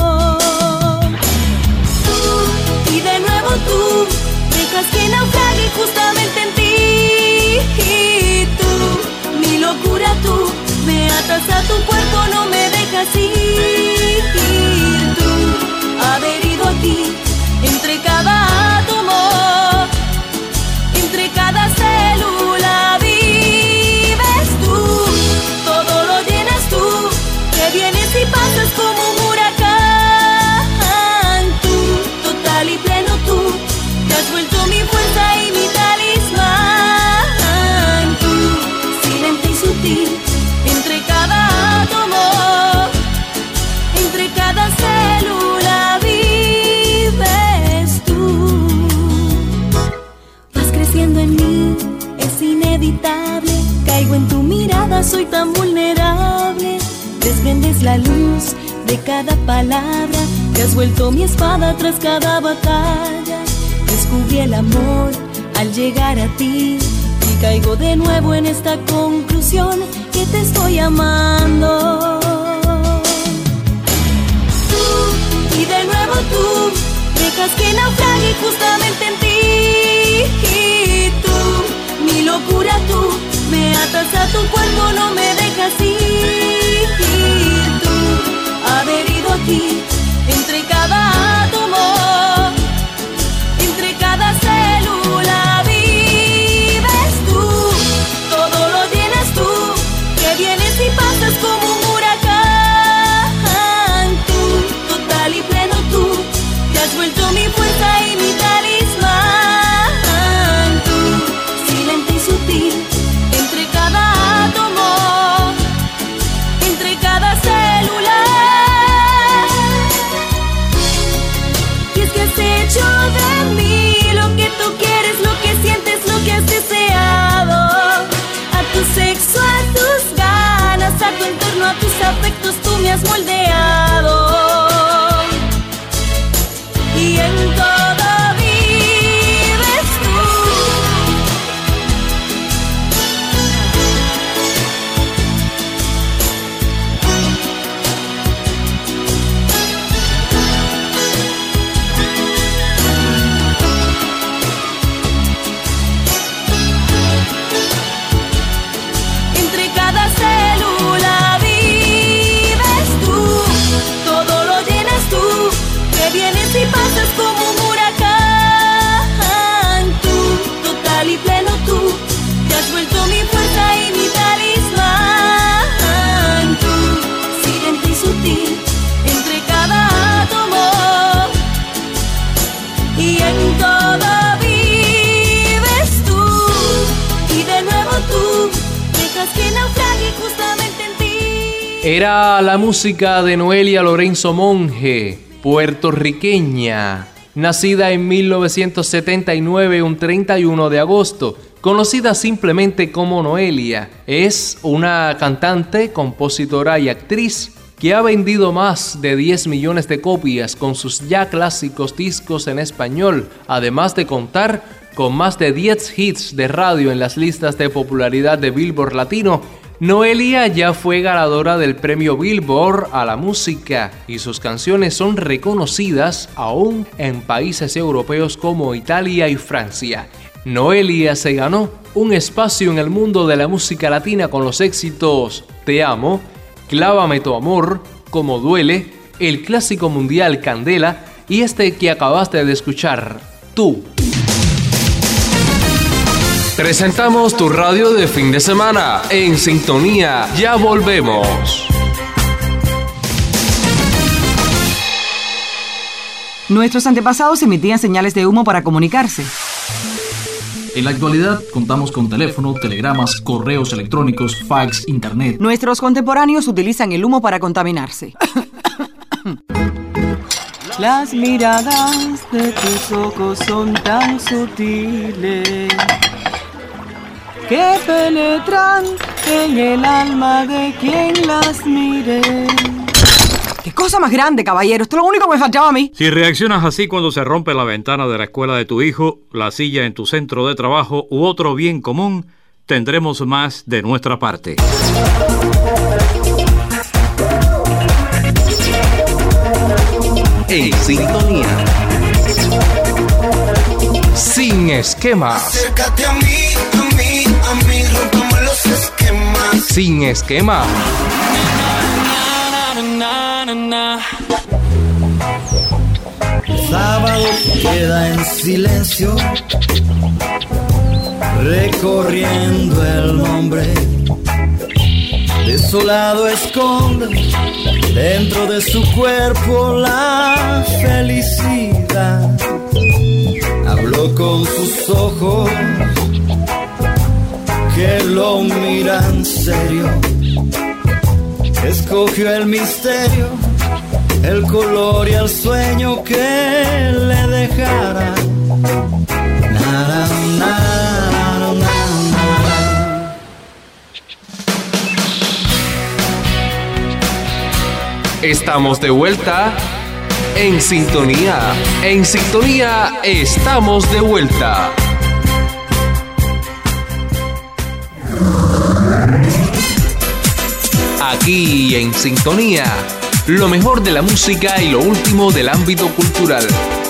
Tú, y de nuevo tú, dejas que naufrague justamente en ti. Y tú, mi locura tú, me atas a tu cuerpo, no me dejas ir. Tú, adherido a ti, entre cada átomo, entre cada célula vives tú, todo lo llenas tú. Vienes y pasas como un huracán, tú, total y pleno tú, te has vuelto mi fuerza y mi talismán, tú, silente y sutil, entre cada átomo, Caigo en tu mirada, soy tan vulnerable. Desprendes la luz de cada palabra, te has vuelto mi espada tras cada batalla. Descubrí el amor al llegar a ti y caigo de nuevo en esta conclusión que te estoy amando. Tú y de nuevo tú dejas que naufrague justamente en ti. Y tú, mi locura tú, me atas a tu cuerpo, no me dejas ir. Y tú, adherido aquí, entre cada átomo, entre cada célula vives tú, todo lo llenas tú, que vienes y pasas como un huracán. Tú, total y pleno tú, te has vuelto mi fuerza y mi talismán. Tú, silente y sutil, entre cada átomo, entre cada célula. Y es que has hecho de mí lo que tú quieres, lo que sientes, lo que has deseado. A tu sexo, a tus ganas, a tu entorno, a tus afectos, tú me has moldeado. Y en todo vives tú. Entre cada célula vives tú, todo lo llenas tú, que vienes y pasas como un huracán. Tú, total y pleno tú, te has vuelto mi fuerza y mi talismán. Tú, silente y sutil, entre cada átomo, y en todo vives tú. Y de nuevo tú, dejas que naufrague justamente en ti. Era la música de Noelia Lorenzo Monge, puertorriqueña, nacida en mil novecientos setenta y nueve, un treinta y uno de agosto, conocida simplemente como Noelia. Es una cantante, compositora y actriz que ha vendido más de diez millones de copias con sus ya clásicos discos en español, además de contar con más de diez hits de radio en las listas de popularidad de Billboard Latino. Noelia ya fue ganadora del premio Billboard a la música y sus canciones son reconocidas aún en países europeos como Italia y Francia. Noelia se ganó un espacio en el mundo de la música latina con los éxitos Te amo, Clávame tu amor, Como duele, el clásico mundial Candela y este que acabaste de escuchar, Tú. Presentamos tu radio de fin de semana. En sintonía, ya volvemos. Nuestros antepasados emitían señales de humo para comunicarse. En la actualidad contamos con teléfono, telegramas, correos electrónicos, fax, internet. Nuestros contemporáneos utilizan el humo para contaminarse. Las miradas de tus ojos son tan sutiles que penetran en el alma de quien las mire. ¡Qué cosa más grande, caballero! Esto es lo único que me faltaba a mí. Si reaccionas así cuando se rompe la ventana de la escuela de tu hijo, la silla en tu centro de trabajo u otro bien común, tendremos más de nuestra parte. En sintonía. Sin esquemas. Acércate a mí, a mí, a mí, rompamos los esquemas. Sin esquemas. Sábado queda en silencio, recorriendo el nombre. Desolado esconde dentro de su cuerpo la felicidad. Habló con sus ojos que lo miran serio. Escogió el misterio, el color y el sueño que le dejara. Nada, nada, nada, nada. Estamos de vuelta en sintonía. En sintonía estamos de vuelta. Aquí en sintonía, lo mejor de la música y lo último del ámbito cultural.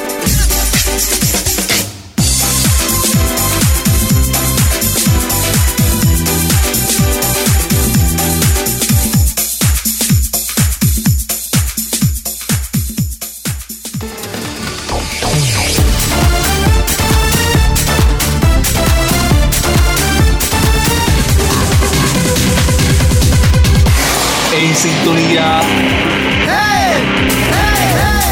En sintonía. ¡Hey! ¡Hey!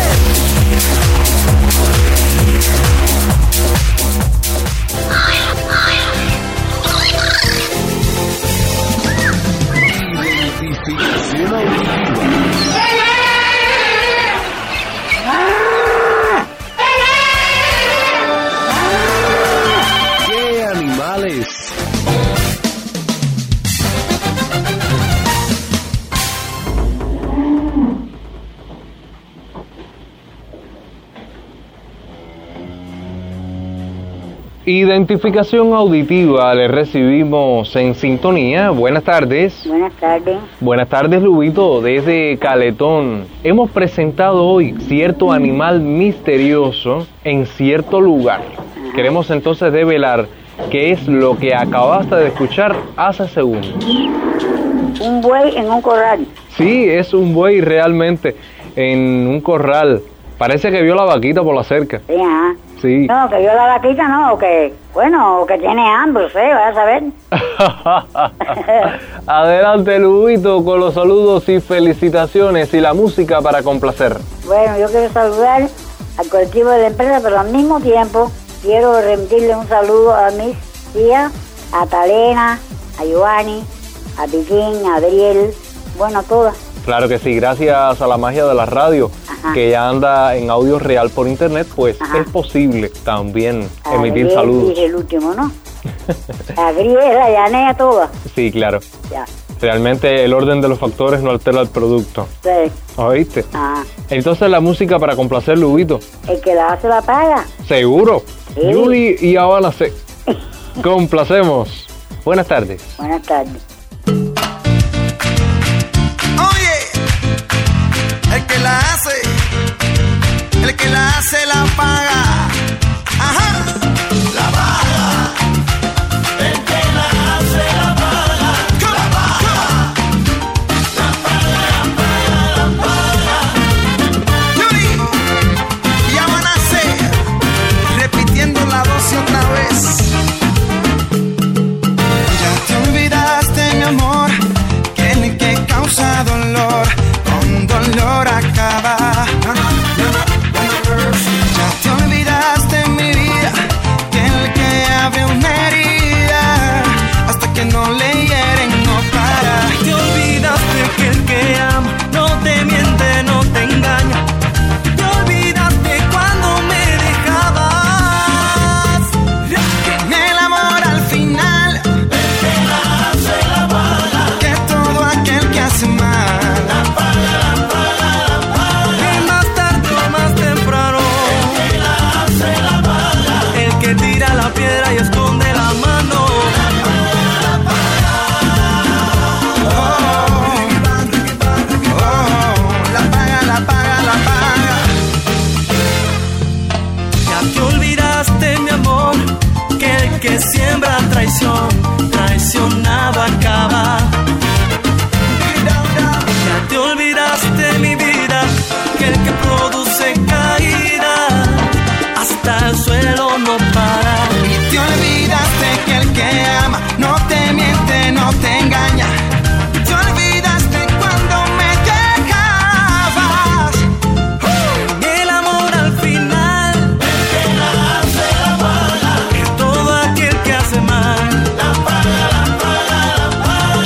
¡Hey! ¡Qué animales! Identificación auditiva, le recibimos en sintonía. Buenas tardes. Buenas tardes. Buenas tardes, Lubito, desde Caletón. Hemos presentado hoy cierto animal misterioso en cierto lugar. Ajá. Queremos entonces develar qué es lo que acabaste de escuchar hace segundos. Un buey en un corral. Sí, es un buey realmente en un corral. Parece que vio la vaquita por la cerca. Sí, ajá. Sí. No, que vio la vaquita, no, o que, bueno, o que tiene hambre, sé, vas a ver. Adelante, Lubito, con los saludos y felicitaciones y la música para complacer. Bueno, yo quiero saludar al colectivo de la empresa, pero al mismo tiempo quiero remitirle un saludo a mis tías, a Talena, a Giovanni, a Piquín, a Adriel, bueno, a todas. Claro que sí, gracias a la magia de la radio, ajá, que ya anda en audio real por internet, pues ajá, es posible también a emitir Griel, saludos. Dije el último, ¿no? A Griel, a Yanea, todas. Sí, claro. Ya. Realmente el orden de los factores no altera el producto. Sí. ¿Oíste? Ajá. Entonces la música para complacer, Lubito. El que la hace la paga. Seguro. Sí. Judy y Habana C. Complacemos. Buenas tardes. Buenas tardes. El que la hace, el que la hace la paga. Ajá, la paga. El que la hace la paga. La paga. La paga, la paga, la paga. Yuri, ya van a ser repitiendo la dosis otra vez. Ya te olvidaste, mi amor, que el que causa dolor dolor acaba. Ya te olvidaste, mi vida, que el que abre una herida hasta que no le hieren no para. Te olvidaste que el que ama no te miente, no te engaña. Te olvidaste cuando me dejabas. En el amor al final, el que la hace la paga. Que todo aquel que hace mal la paga. La piedra y esconde la mano. Oh, oh, la paga, la paga, la paga. Ya te olvidaste, mi amor, que el que siembra traición, traicionado acaba. Ya te olvidaste, mi vida, que el que produce caída hasta el suelo no para. Te olvidaste que el que ama no te miente, no te engaña. Te olvidaste cuando me dejabas. Uh. El amor al final, el que la hace la paga. Que todo aquel que hace mal la paga, la paga, la paga.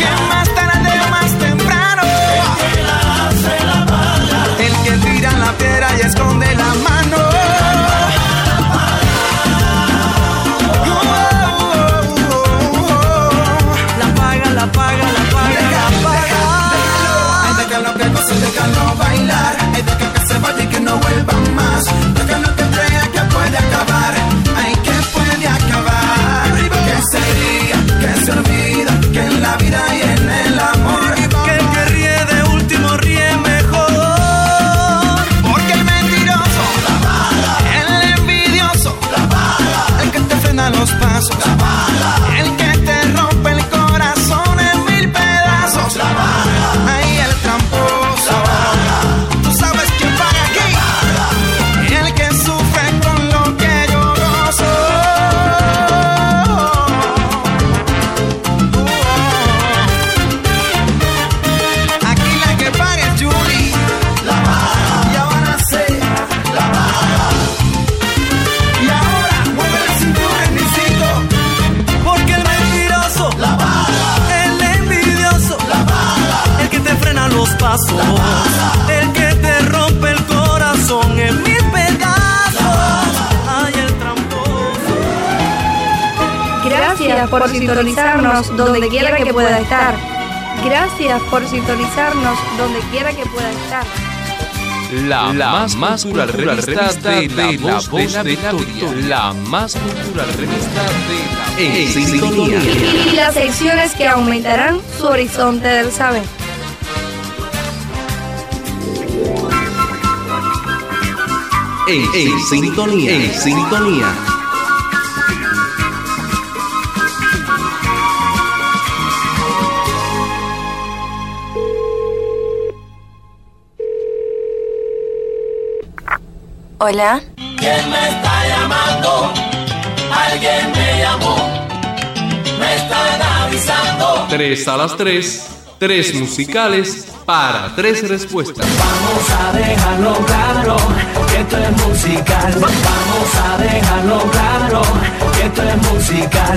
corazón. El que te rompe el corazón en mil pedazos. Ay, el tramposo. Gracias por sintonizarnos donde quiera que pueda estar. Gracias por sintonizarnos donde quiera que pueda estar. La, la más, más cultural revista, revista de, de La Voz de la, de la Victoria. La más cultural revista de la En Sintonía. Y las secciones que aumentarán su horizonte del saber. En, en Sintonía. En Sintonía. Hola. ¿Quién me está llamando? Alguien me llamó. Me están avisando. Tres a las tres, tres musicales para tres respuestas. Vamos a dejarlo claro que esto es musical. Vamos a dejarlo claro que esto es musical.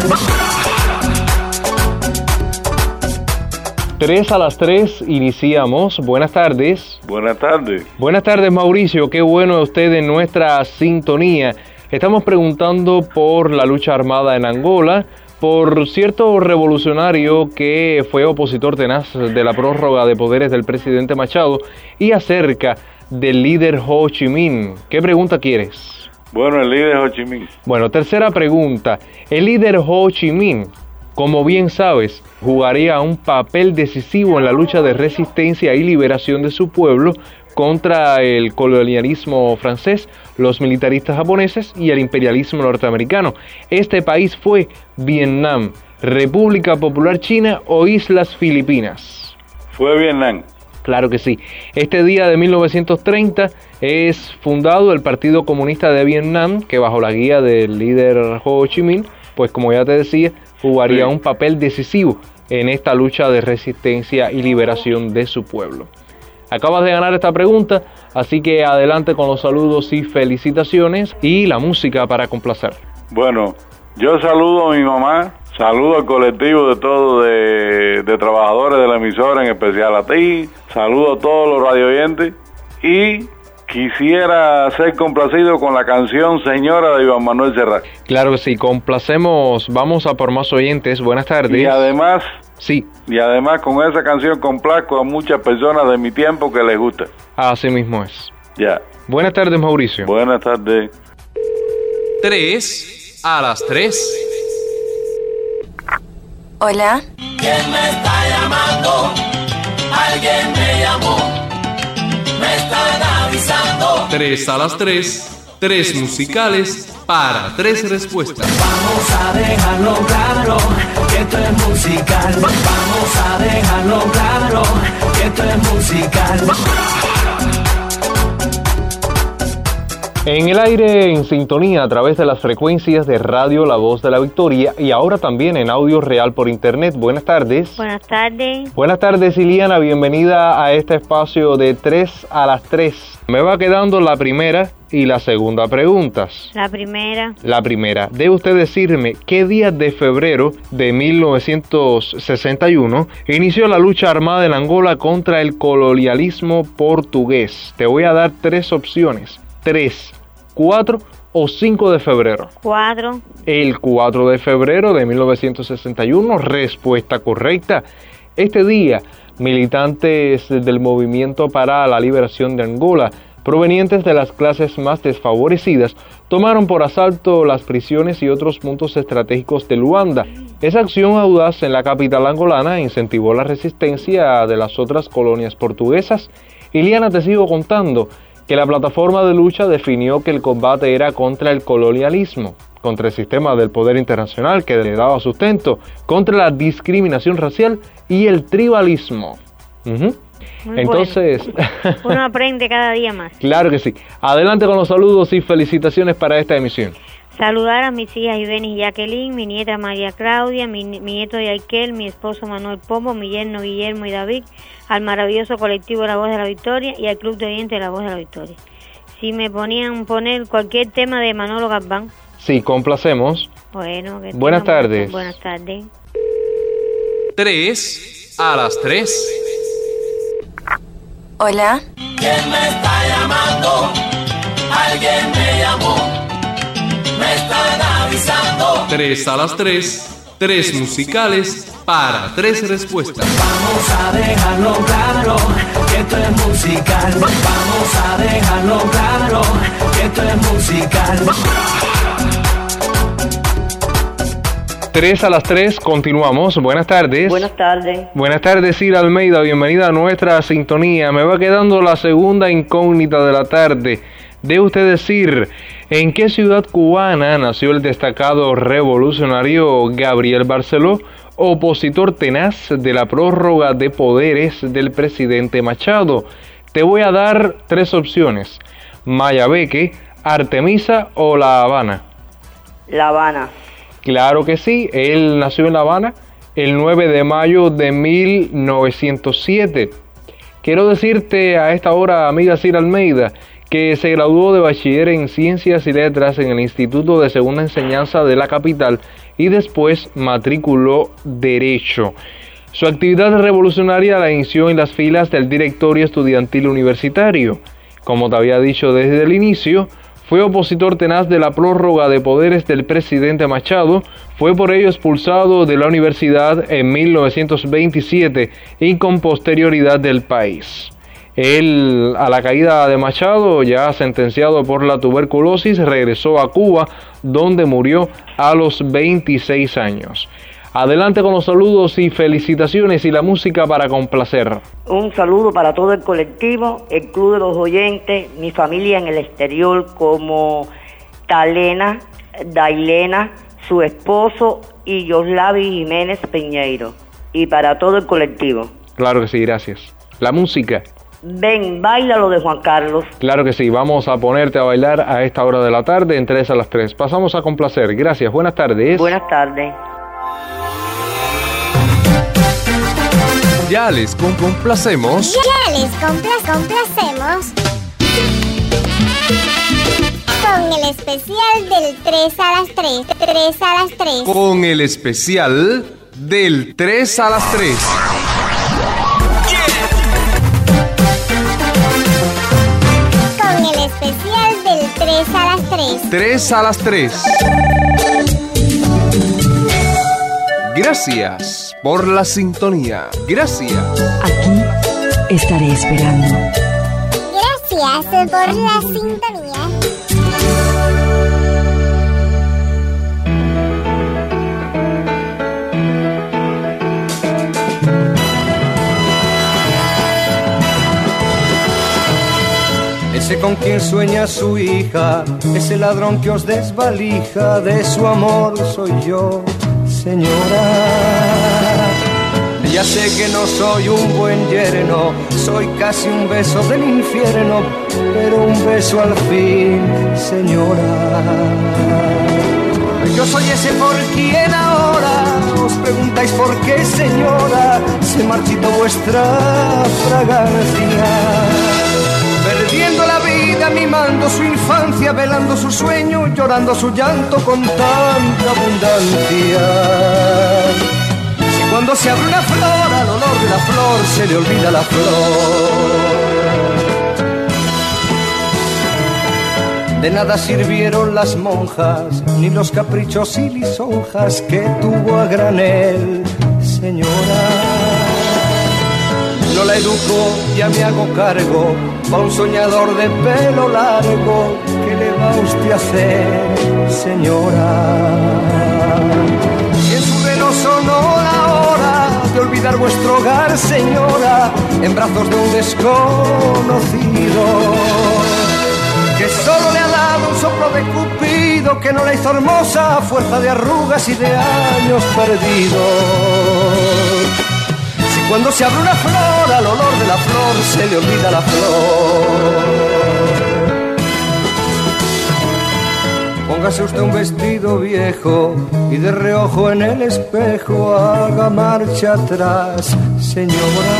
Tres a las tres iniciamos. Buenas tardes. Buenas tardes. Buenas tardes, Mauricio. Qué bueno usted en nuestra sintonía. Estamos preguntando por la lucha armada en Angola, por cierto revolucionario que fue opositor tenaz de la prórroga de poderes del presidente Machado y acerca del líder Ho Chi Minh. ¿Qué pregunta quieres? Bueno, el líder Ho Chi Minh. Bueno, tercera pregunta. El líder Ho Chi Minh, como bien sabes, jugaría un papel decisivo en la lucha de resistencia y liberación de su pueblo contra el colonialismo francés, los militaristas japoneses y el imperialismo norteamericano. Este país fue Vietnam, República Popular China o Islas Filipinas. Fue Vietnam. Claro que sí. Este día de mil novecientos treinta es fundado el Partido Comunista de Vietnam, que bajo la guía del líder Ho Chi Minh, pues como ya te decía, jugaría sí. un papel decisivo en esta lucha de resistencia y liberación de su pueblo. Acabas de ganar esta pregunta, así que adelante con los saludos y felicitaciones y la música para complacer. Bueno, yo saludo a mi mamá, saludo al colectivo de todos de, de trabajadores de la emisora, en especial a ti, saludo a todos los radioyentes y quisiera ser complacido con la canción Señora de Iván Manuel Serrat. Claro que sí, complacemos, vamos a por más oyentes, buenas tardes. Y además, sí. Y además con esa canción complazco a muchas personas de mi tiempo que les gusta. Así mismo es. Ya. Buenas tardes, Mauricio. Buenas tardes. Tres a las tres. Hola. ¿Quién me está llamando? Alguien me llamó. Me están avisando. Tres a las tres, tres musicales para tres respuestas. Vamos a dejarlo claro que esto es musical. Vamos a dejarlo claro que esto es musical. En el aire, en sintonía a través de las frecuencias de Radio La Voz de la Victoria y ahora también en audio real por internet. Buenas tardes. Buenas tardes. Buenas tardes, Iliana. Bienvenida a este espacio de tres a las tres. Me va quedando la primera y la segunda preguntas. La primera. La primera. Debe usted decirme qué día de febrero de mil novecientos sesenta y uno inició la lucha armada en Angola contra el colonialismo portugués. Te voy a dar tres opciones. tres, cuatro o cinco de febrero. cuatro. El cuatro de febrero de mil novecientos sesenta y uno, respuesta correcta. Este día, militantes del movimiento para la liberación de Angola, provenientes de las clases más desfavorecidas, tomaron por asalto las prisiones y otros puntos estratégicos de Luanda. Esa acción audaz en la capital angolana incentivó la resistencia de las otras colonias portuguesas. Iliana, te sigo contando que la plataforma de lucha definió que el combate era contra el colonialismo, contra el sistema del poder internacional que le daba sustento, contra la discriminación racial y el tribalismo. Uh-huh. Entonces, bueno. Uno aprende cada día más. Claro que sí. Adelante con los saludos y felicitaciones para esta emisión. Saludar a mis hijas Yudenis y Jacqueline, mi nieta María Claudia, mi, mi nieto Yaikel, mi esposo Manuel Pombo, mi yerno Guillermo y David, al maravilloso colectivo La Voz de la Victoria y al club de oyentes de La Voz de la Victoria. Si me ponían poner cualquier tema de Manolo Galván. Sí, complacemos. Bueno, que buenas tardes. Buenas tardes. Tres a las tres. Hola. ¿Quién me está llamando? Alguien me llamó. Me están avisando. Tres a las tres, tres musicales para tres respuestas. Vamos a dejarlo claro, que esto es musical. Vamos a dejarlo claro, que esto es musical. Tres a las tres, continuamos. Buenas tardes. Buenas tardes. Buenas tardes, Ira Almeida. Bienvenida a nuestra sintonía. Me va quedando la segunda incógnita de la tarde. Debe usted decir, ¿en qué ciudad cubana nació el destacado revolucionario Gabriel Barceló, opositor tenaz de la prórroga de poderes del presidente Machado? Te voy a dar tres opciones: Mayabeque, Artemisa o La Habana. La Habana. Claro que sí, él nació en La Habana el nueve de mayo de mil novecientos siete. Quiero decirte a esta hora, amiga Cira Almeida, que se graduó de bachiller en Ciencias y Letras en el Instituto de Segunda Enseñanza de la capital y después matriculó Derecho. Su actividad revolucionaria la inició en las filas del Directorio Estudiantil Universitario. Como te había dicho desde el inicio, fue opositor tenaz de la prórroga de poderes del presidente Machado, fue por ello expulsado de la universidad en mil novecientos veintisiete y con posterioridad del país. Él, a la caída de Machado, ya sentenciado por la tuberculosis, regresó a Cuba, donde murió a los veintiséis años. Adelante con los saludos y felicitaciones y la música para complacer. Un saludo para todo el colectivo, el Club de los Oyentes, mi familia en el exterior como Talena, Dailena, su esposo y Yoslavi Jiménez Peñeiro. Y para todo el colectivo. Claro que sí, gracias. La música. Ven, bailalo de Juan Carlos. Claro que sí, vamos a ponerte a bailar a esta hora de la tarde, en tres a las tres. Pasamos a complacer. Gracias, buenas tardes. Buenas tardes. Ya les complacemos. Ya les compla- complacemos con el especial del tres a las tres. tres a las tres. Con el especial del tres a las tres. Con el especial del tres a las tres. tres a las tres. Gracias por la sintonía. Gracias. Aquí estaré esperando. Gracias por la sintonía. Ese con quien sueña su hija, ese ladrón que os desvalija, de su amor soy yo, señora. Ya sé que no soy un buen yerno, soy casi un beso del infierno, pero un beso al fin, señora. Yo soy ese por quien ahora os preguntáis por qué, señora, se marchitó vuestra fragancia. Perdiendo la vida, mimando su infancia, velando su sueño, llorando su llanto con tanta abundancia. Si cuando se abre una flor, al olor de la flor se le olvida la flor. De nada sirvieron las monjas, ni los caprichos y lisonjas que tuvo a granel, señora. No la educo, ya me hago cargo, pa' un soñador de pelo largo, ¿qué le va usted a hacer, señora? Si en su reloj sonó la hora de olvidar vuestro hogar, señora, en brazos de un desconocido, que solo le ha dado un soplo de cupido, que no la hizo hermosa a fuerza de arrugas y de años perdidos. Cuando se abre una flor, al olor de la flor se le olvida la flor. Póngase usted un vestido viejo y de reojo en el espejo haga marcha atrás, señora.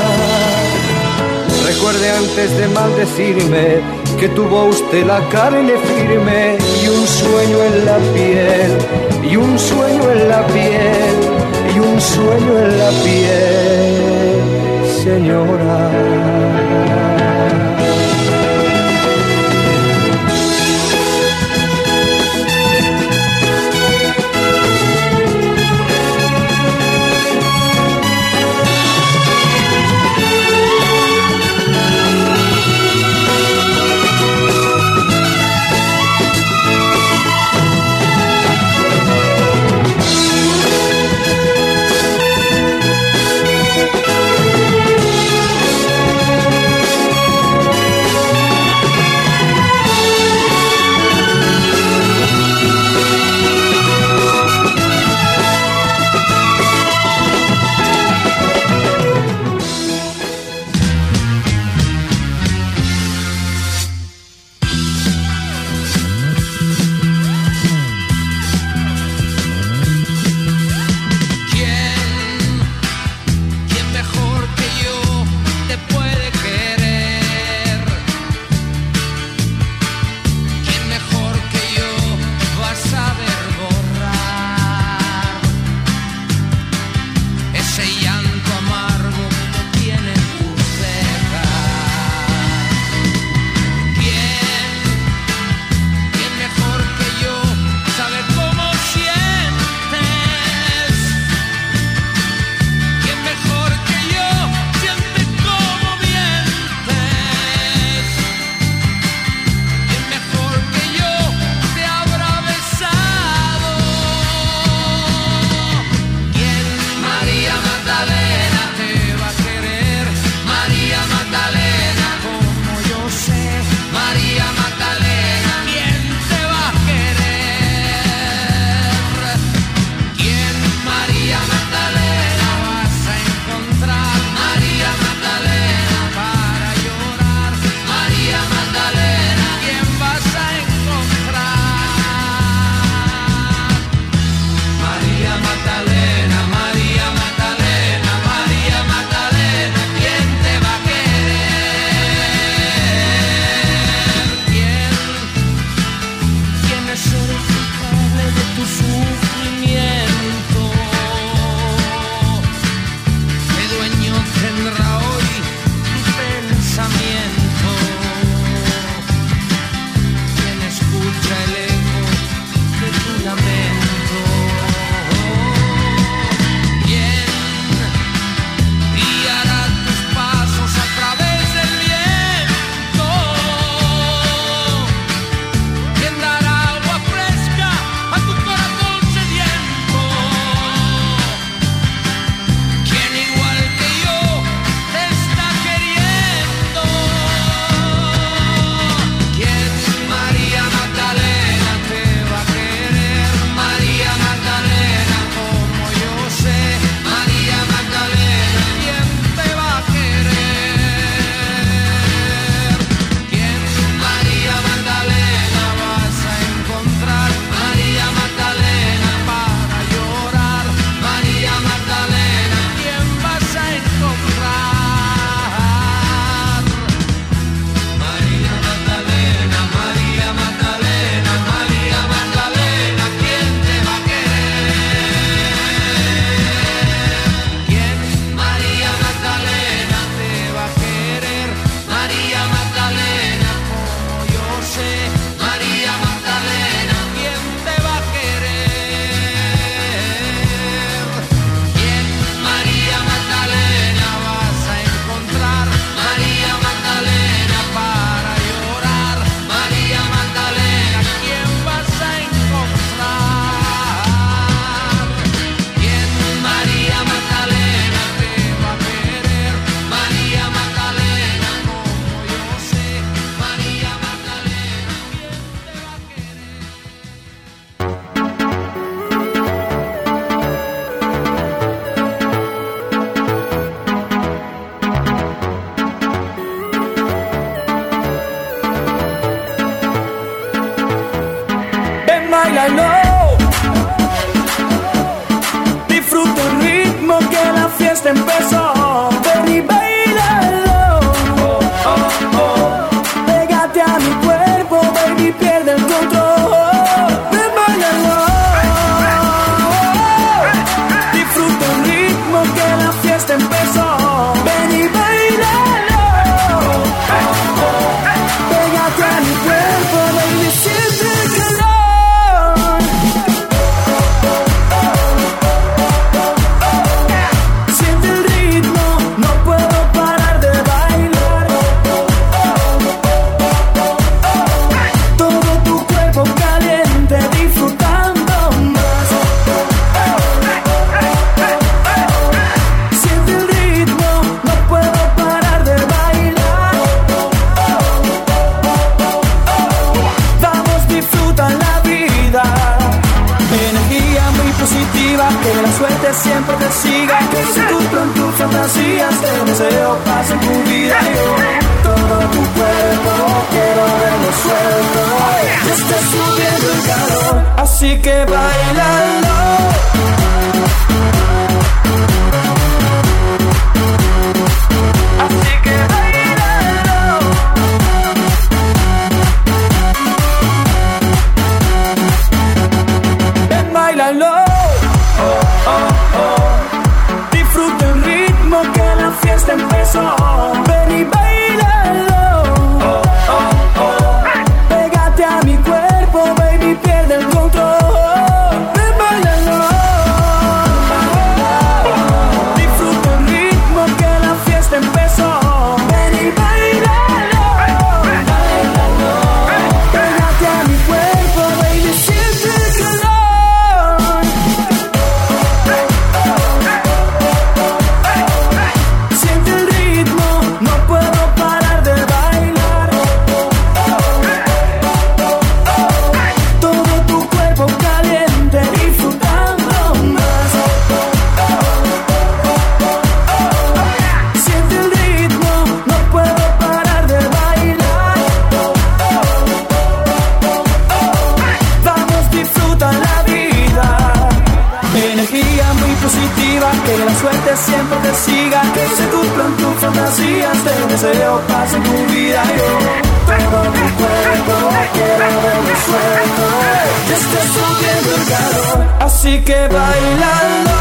Recuerde antes de maldecirme que tuvo usted la carne firme y un sueño en la piel, y un sueño en la piel, y un sueño en la piel, señora. fiesta empezó. Ven y bailalo, oh, oh, oh. Pégate a mi cuerpo, baby, pierde el control. Ven, bailalo, disfruta el ritmo que la fiesta empezó. Ven y bailalo, pégate a mi cuerpo, baby, siente el calor. Siente el ritmo, no puedo parar de bailar. Todo tu cuerpo caliente, disfrutando más. Siente el ritmo, no puedo parar de bailar. Vamos, disfruta la vida. Energía muy positiva, que la suerte siempre te siga. Que se cumplan tus fantasías, te deseo paz en tu vida. Yo, todo tu cuerpo, quiero verlo suelto. Ya está subiendo el calor, así que bailalo. Así que bailalo. Ven, bailalo. Oh, oh, oh. Disfruta el ritmo que la fiesta empezó. Ven y bailalo. Oh, oh, oh. Pégate a mi cuerpo, baby, pierde el control. Ven, bailalo. Disfruta el ritmo que la fiesta empezó. Ven y bailalo. Bailalo. Pégate a mi cuerpo, baby, siente el calor. Siente el ritmo, no puedo parar de bailar. Todo tu cuerpo caliente, disfrutando más. Siente el ritmo, no puedo parar de bailar. Vamos, disfruta la vida. Energía muy positiva, que la suerte siempre te siga. Que se cumplan tus fantasías, te deseo paz en tu vida. Yo, todo tu cuerpo, quiero verlo suelto. Ya está subiendo el calor, así que bailalo.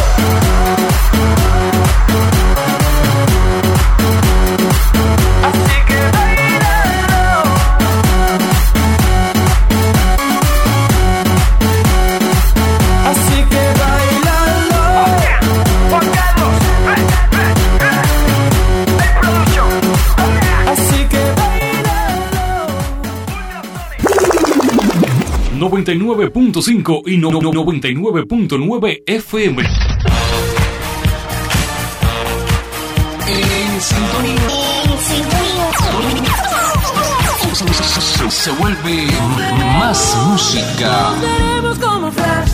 Así que bailalo. Así que bailalo. Juan Carlos, así que bailalo. noventa y nueve punto cinco y no- no- noventa y nueve punto nueve F M. En sintonía. Se, se vuelve más música. Seremos como flash,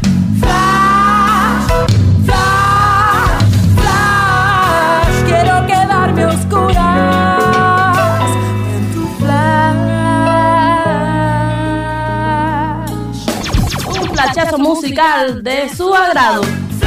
flash, flash, flash. Quiero quedarme a oscuras en tu flash. Un flashazo musical de su agrado.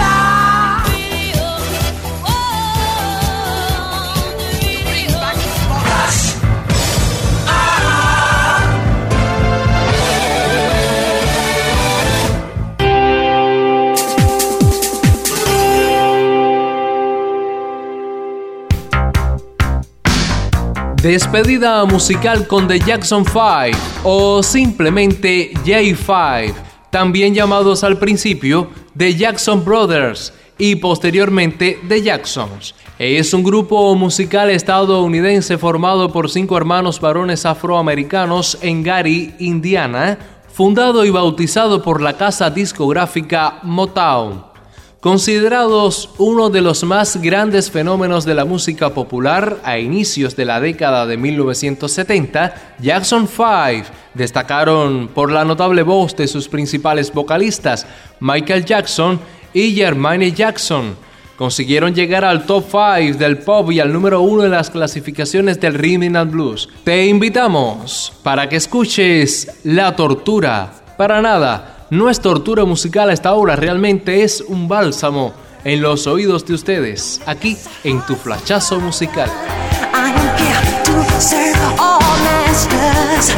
Despedida musical con The Jackson Five o simplemente J Five, también llamados al principio The Jackson Brothers y posteriormente The Jacksons. Es un grupo musical estadounidense formado por cinco hermanos varones afroamericanos en Gary, Indiana, fundado y bautizado por la casa discográfica Motown. Considerados uno de los más grandes fenómenos de la música popular a inicios de la década de mil novecientos setenta, Jackson Five destacaron por la notable voz de sus principales vocalistas, Michael Jackson y Jermaine Jackson. Consiguieron llegar al top cinco del pop y al número uno en las clasificaciones del Rhythm and Blues. Te invitamos para que escuches La Tortura. Para nada, no es tortura musical a esta hora, realmente es un bálsamo en los oídos de ustedes, aquí en Tu Flachazo Musical. I am here to serve all masters.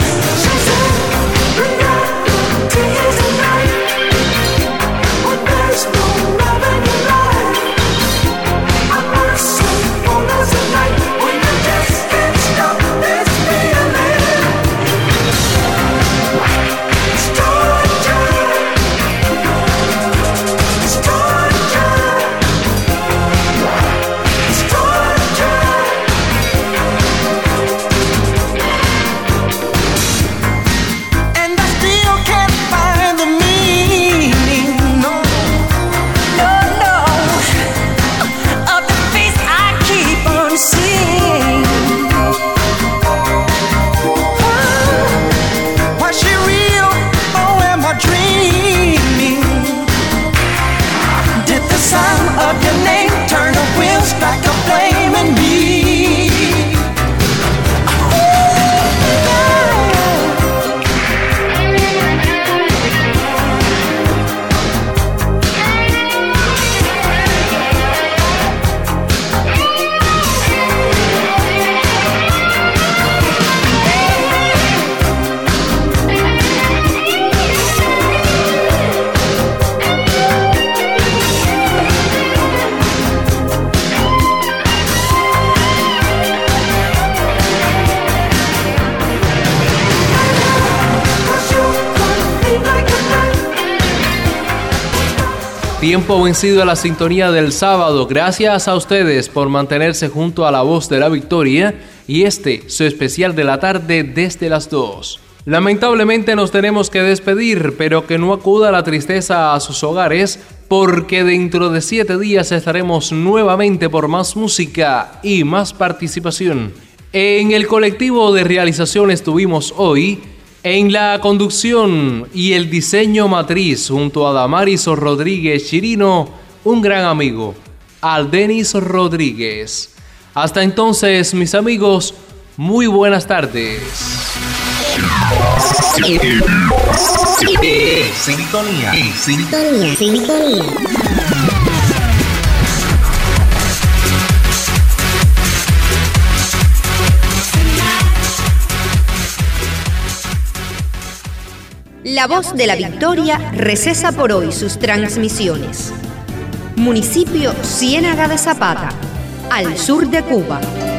Tiempo vencido a la sintonía del sábado. Gracias a ustedes por mantenerse junto a la voz de la victoria y este, su especial de la tarde desde las dos. Lamentablemente nos tenemos que despedir, pero que no acuda la tristeza a sus hogares, porque dentro de siete días estaremos nuevamente por más música y más participación. En el colectivo de realización estuvimos hoy en la conducción y el diseño matriz junto a Damaris Rodríguez Chirino, un gran amigo, Aldenis Rodríguez. Hasta entonces, mis amigos, muy buenas tardes. Sintonía, sintonía, sintonía. La Voz de la Victoria recesa por hoy sus transmisiones. Municipio Ciénaga de Zapata, al sur de Cuba.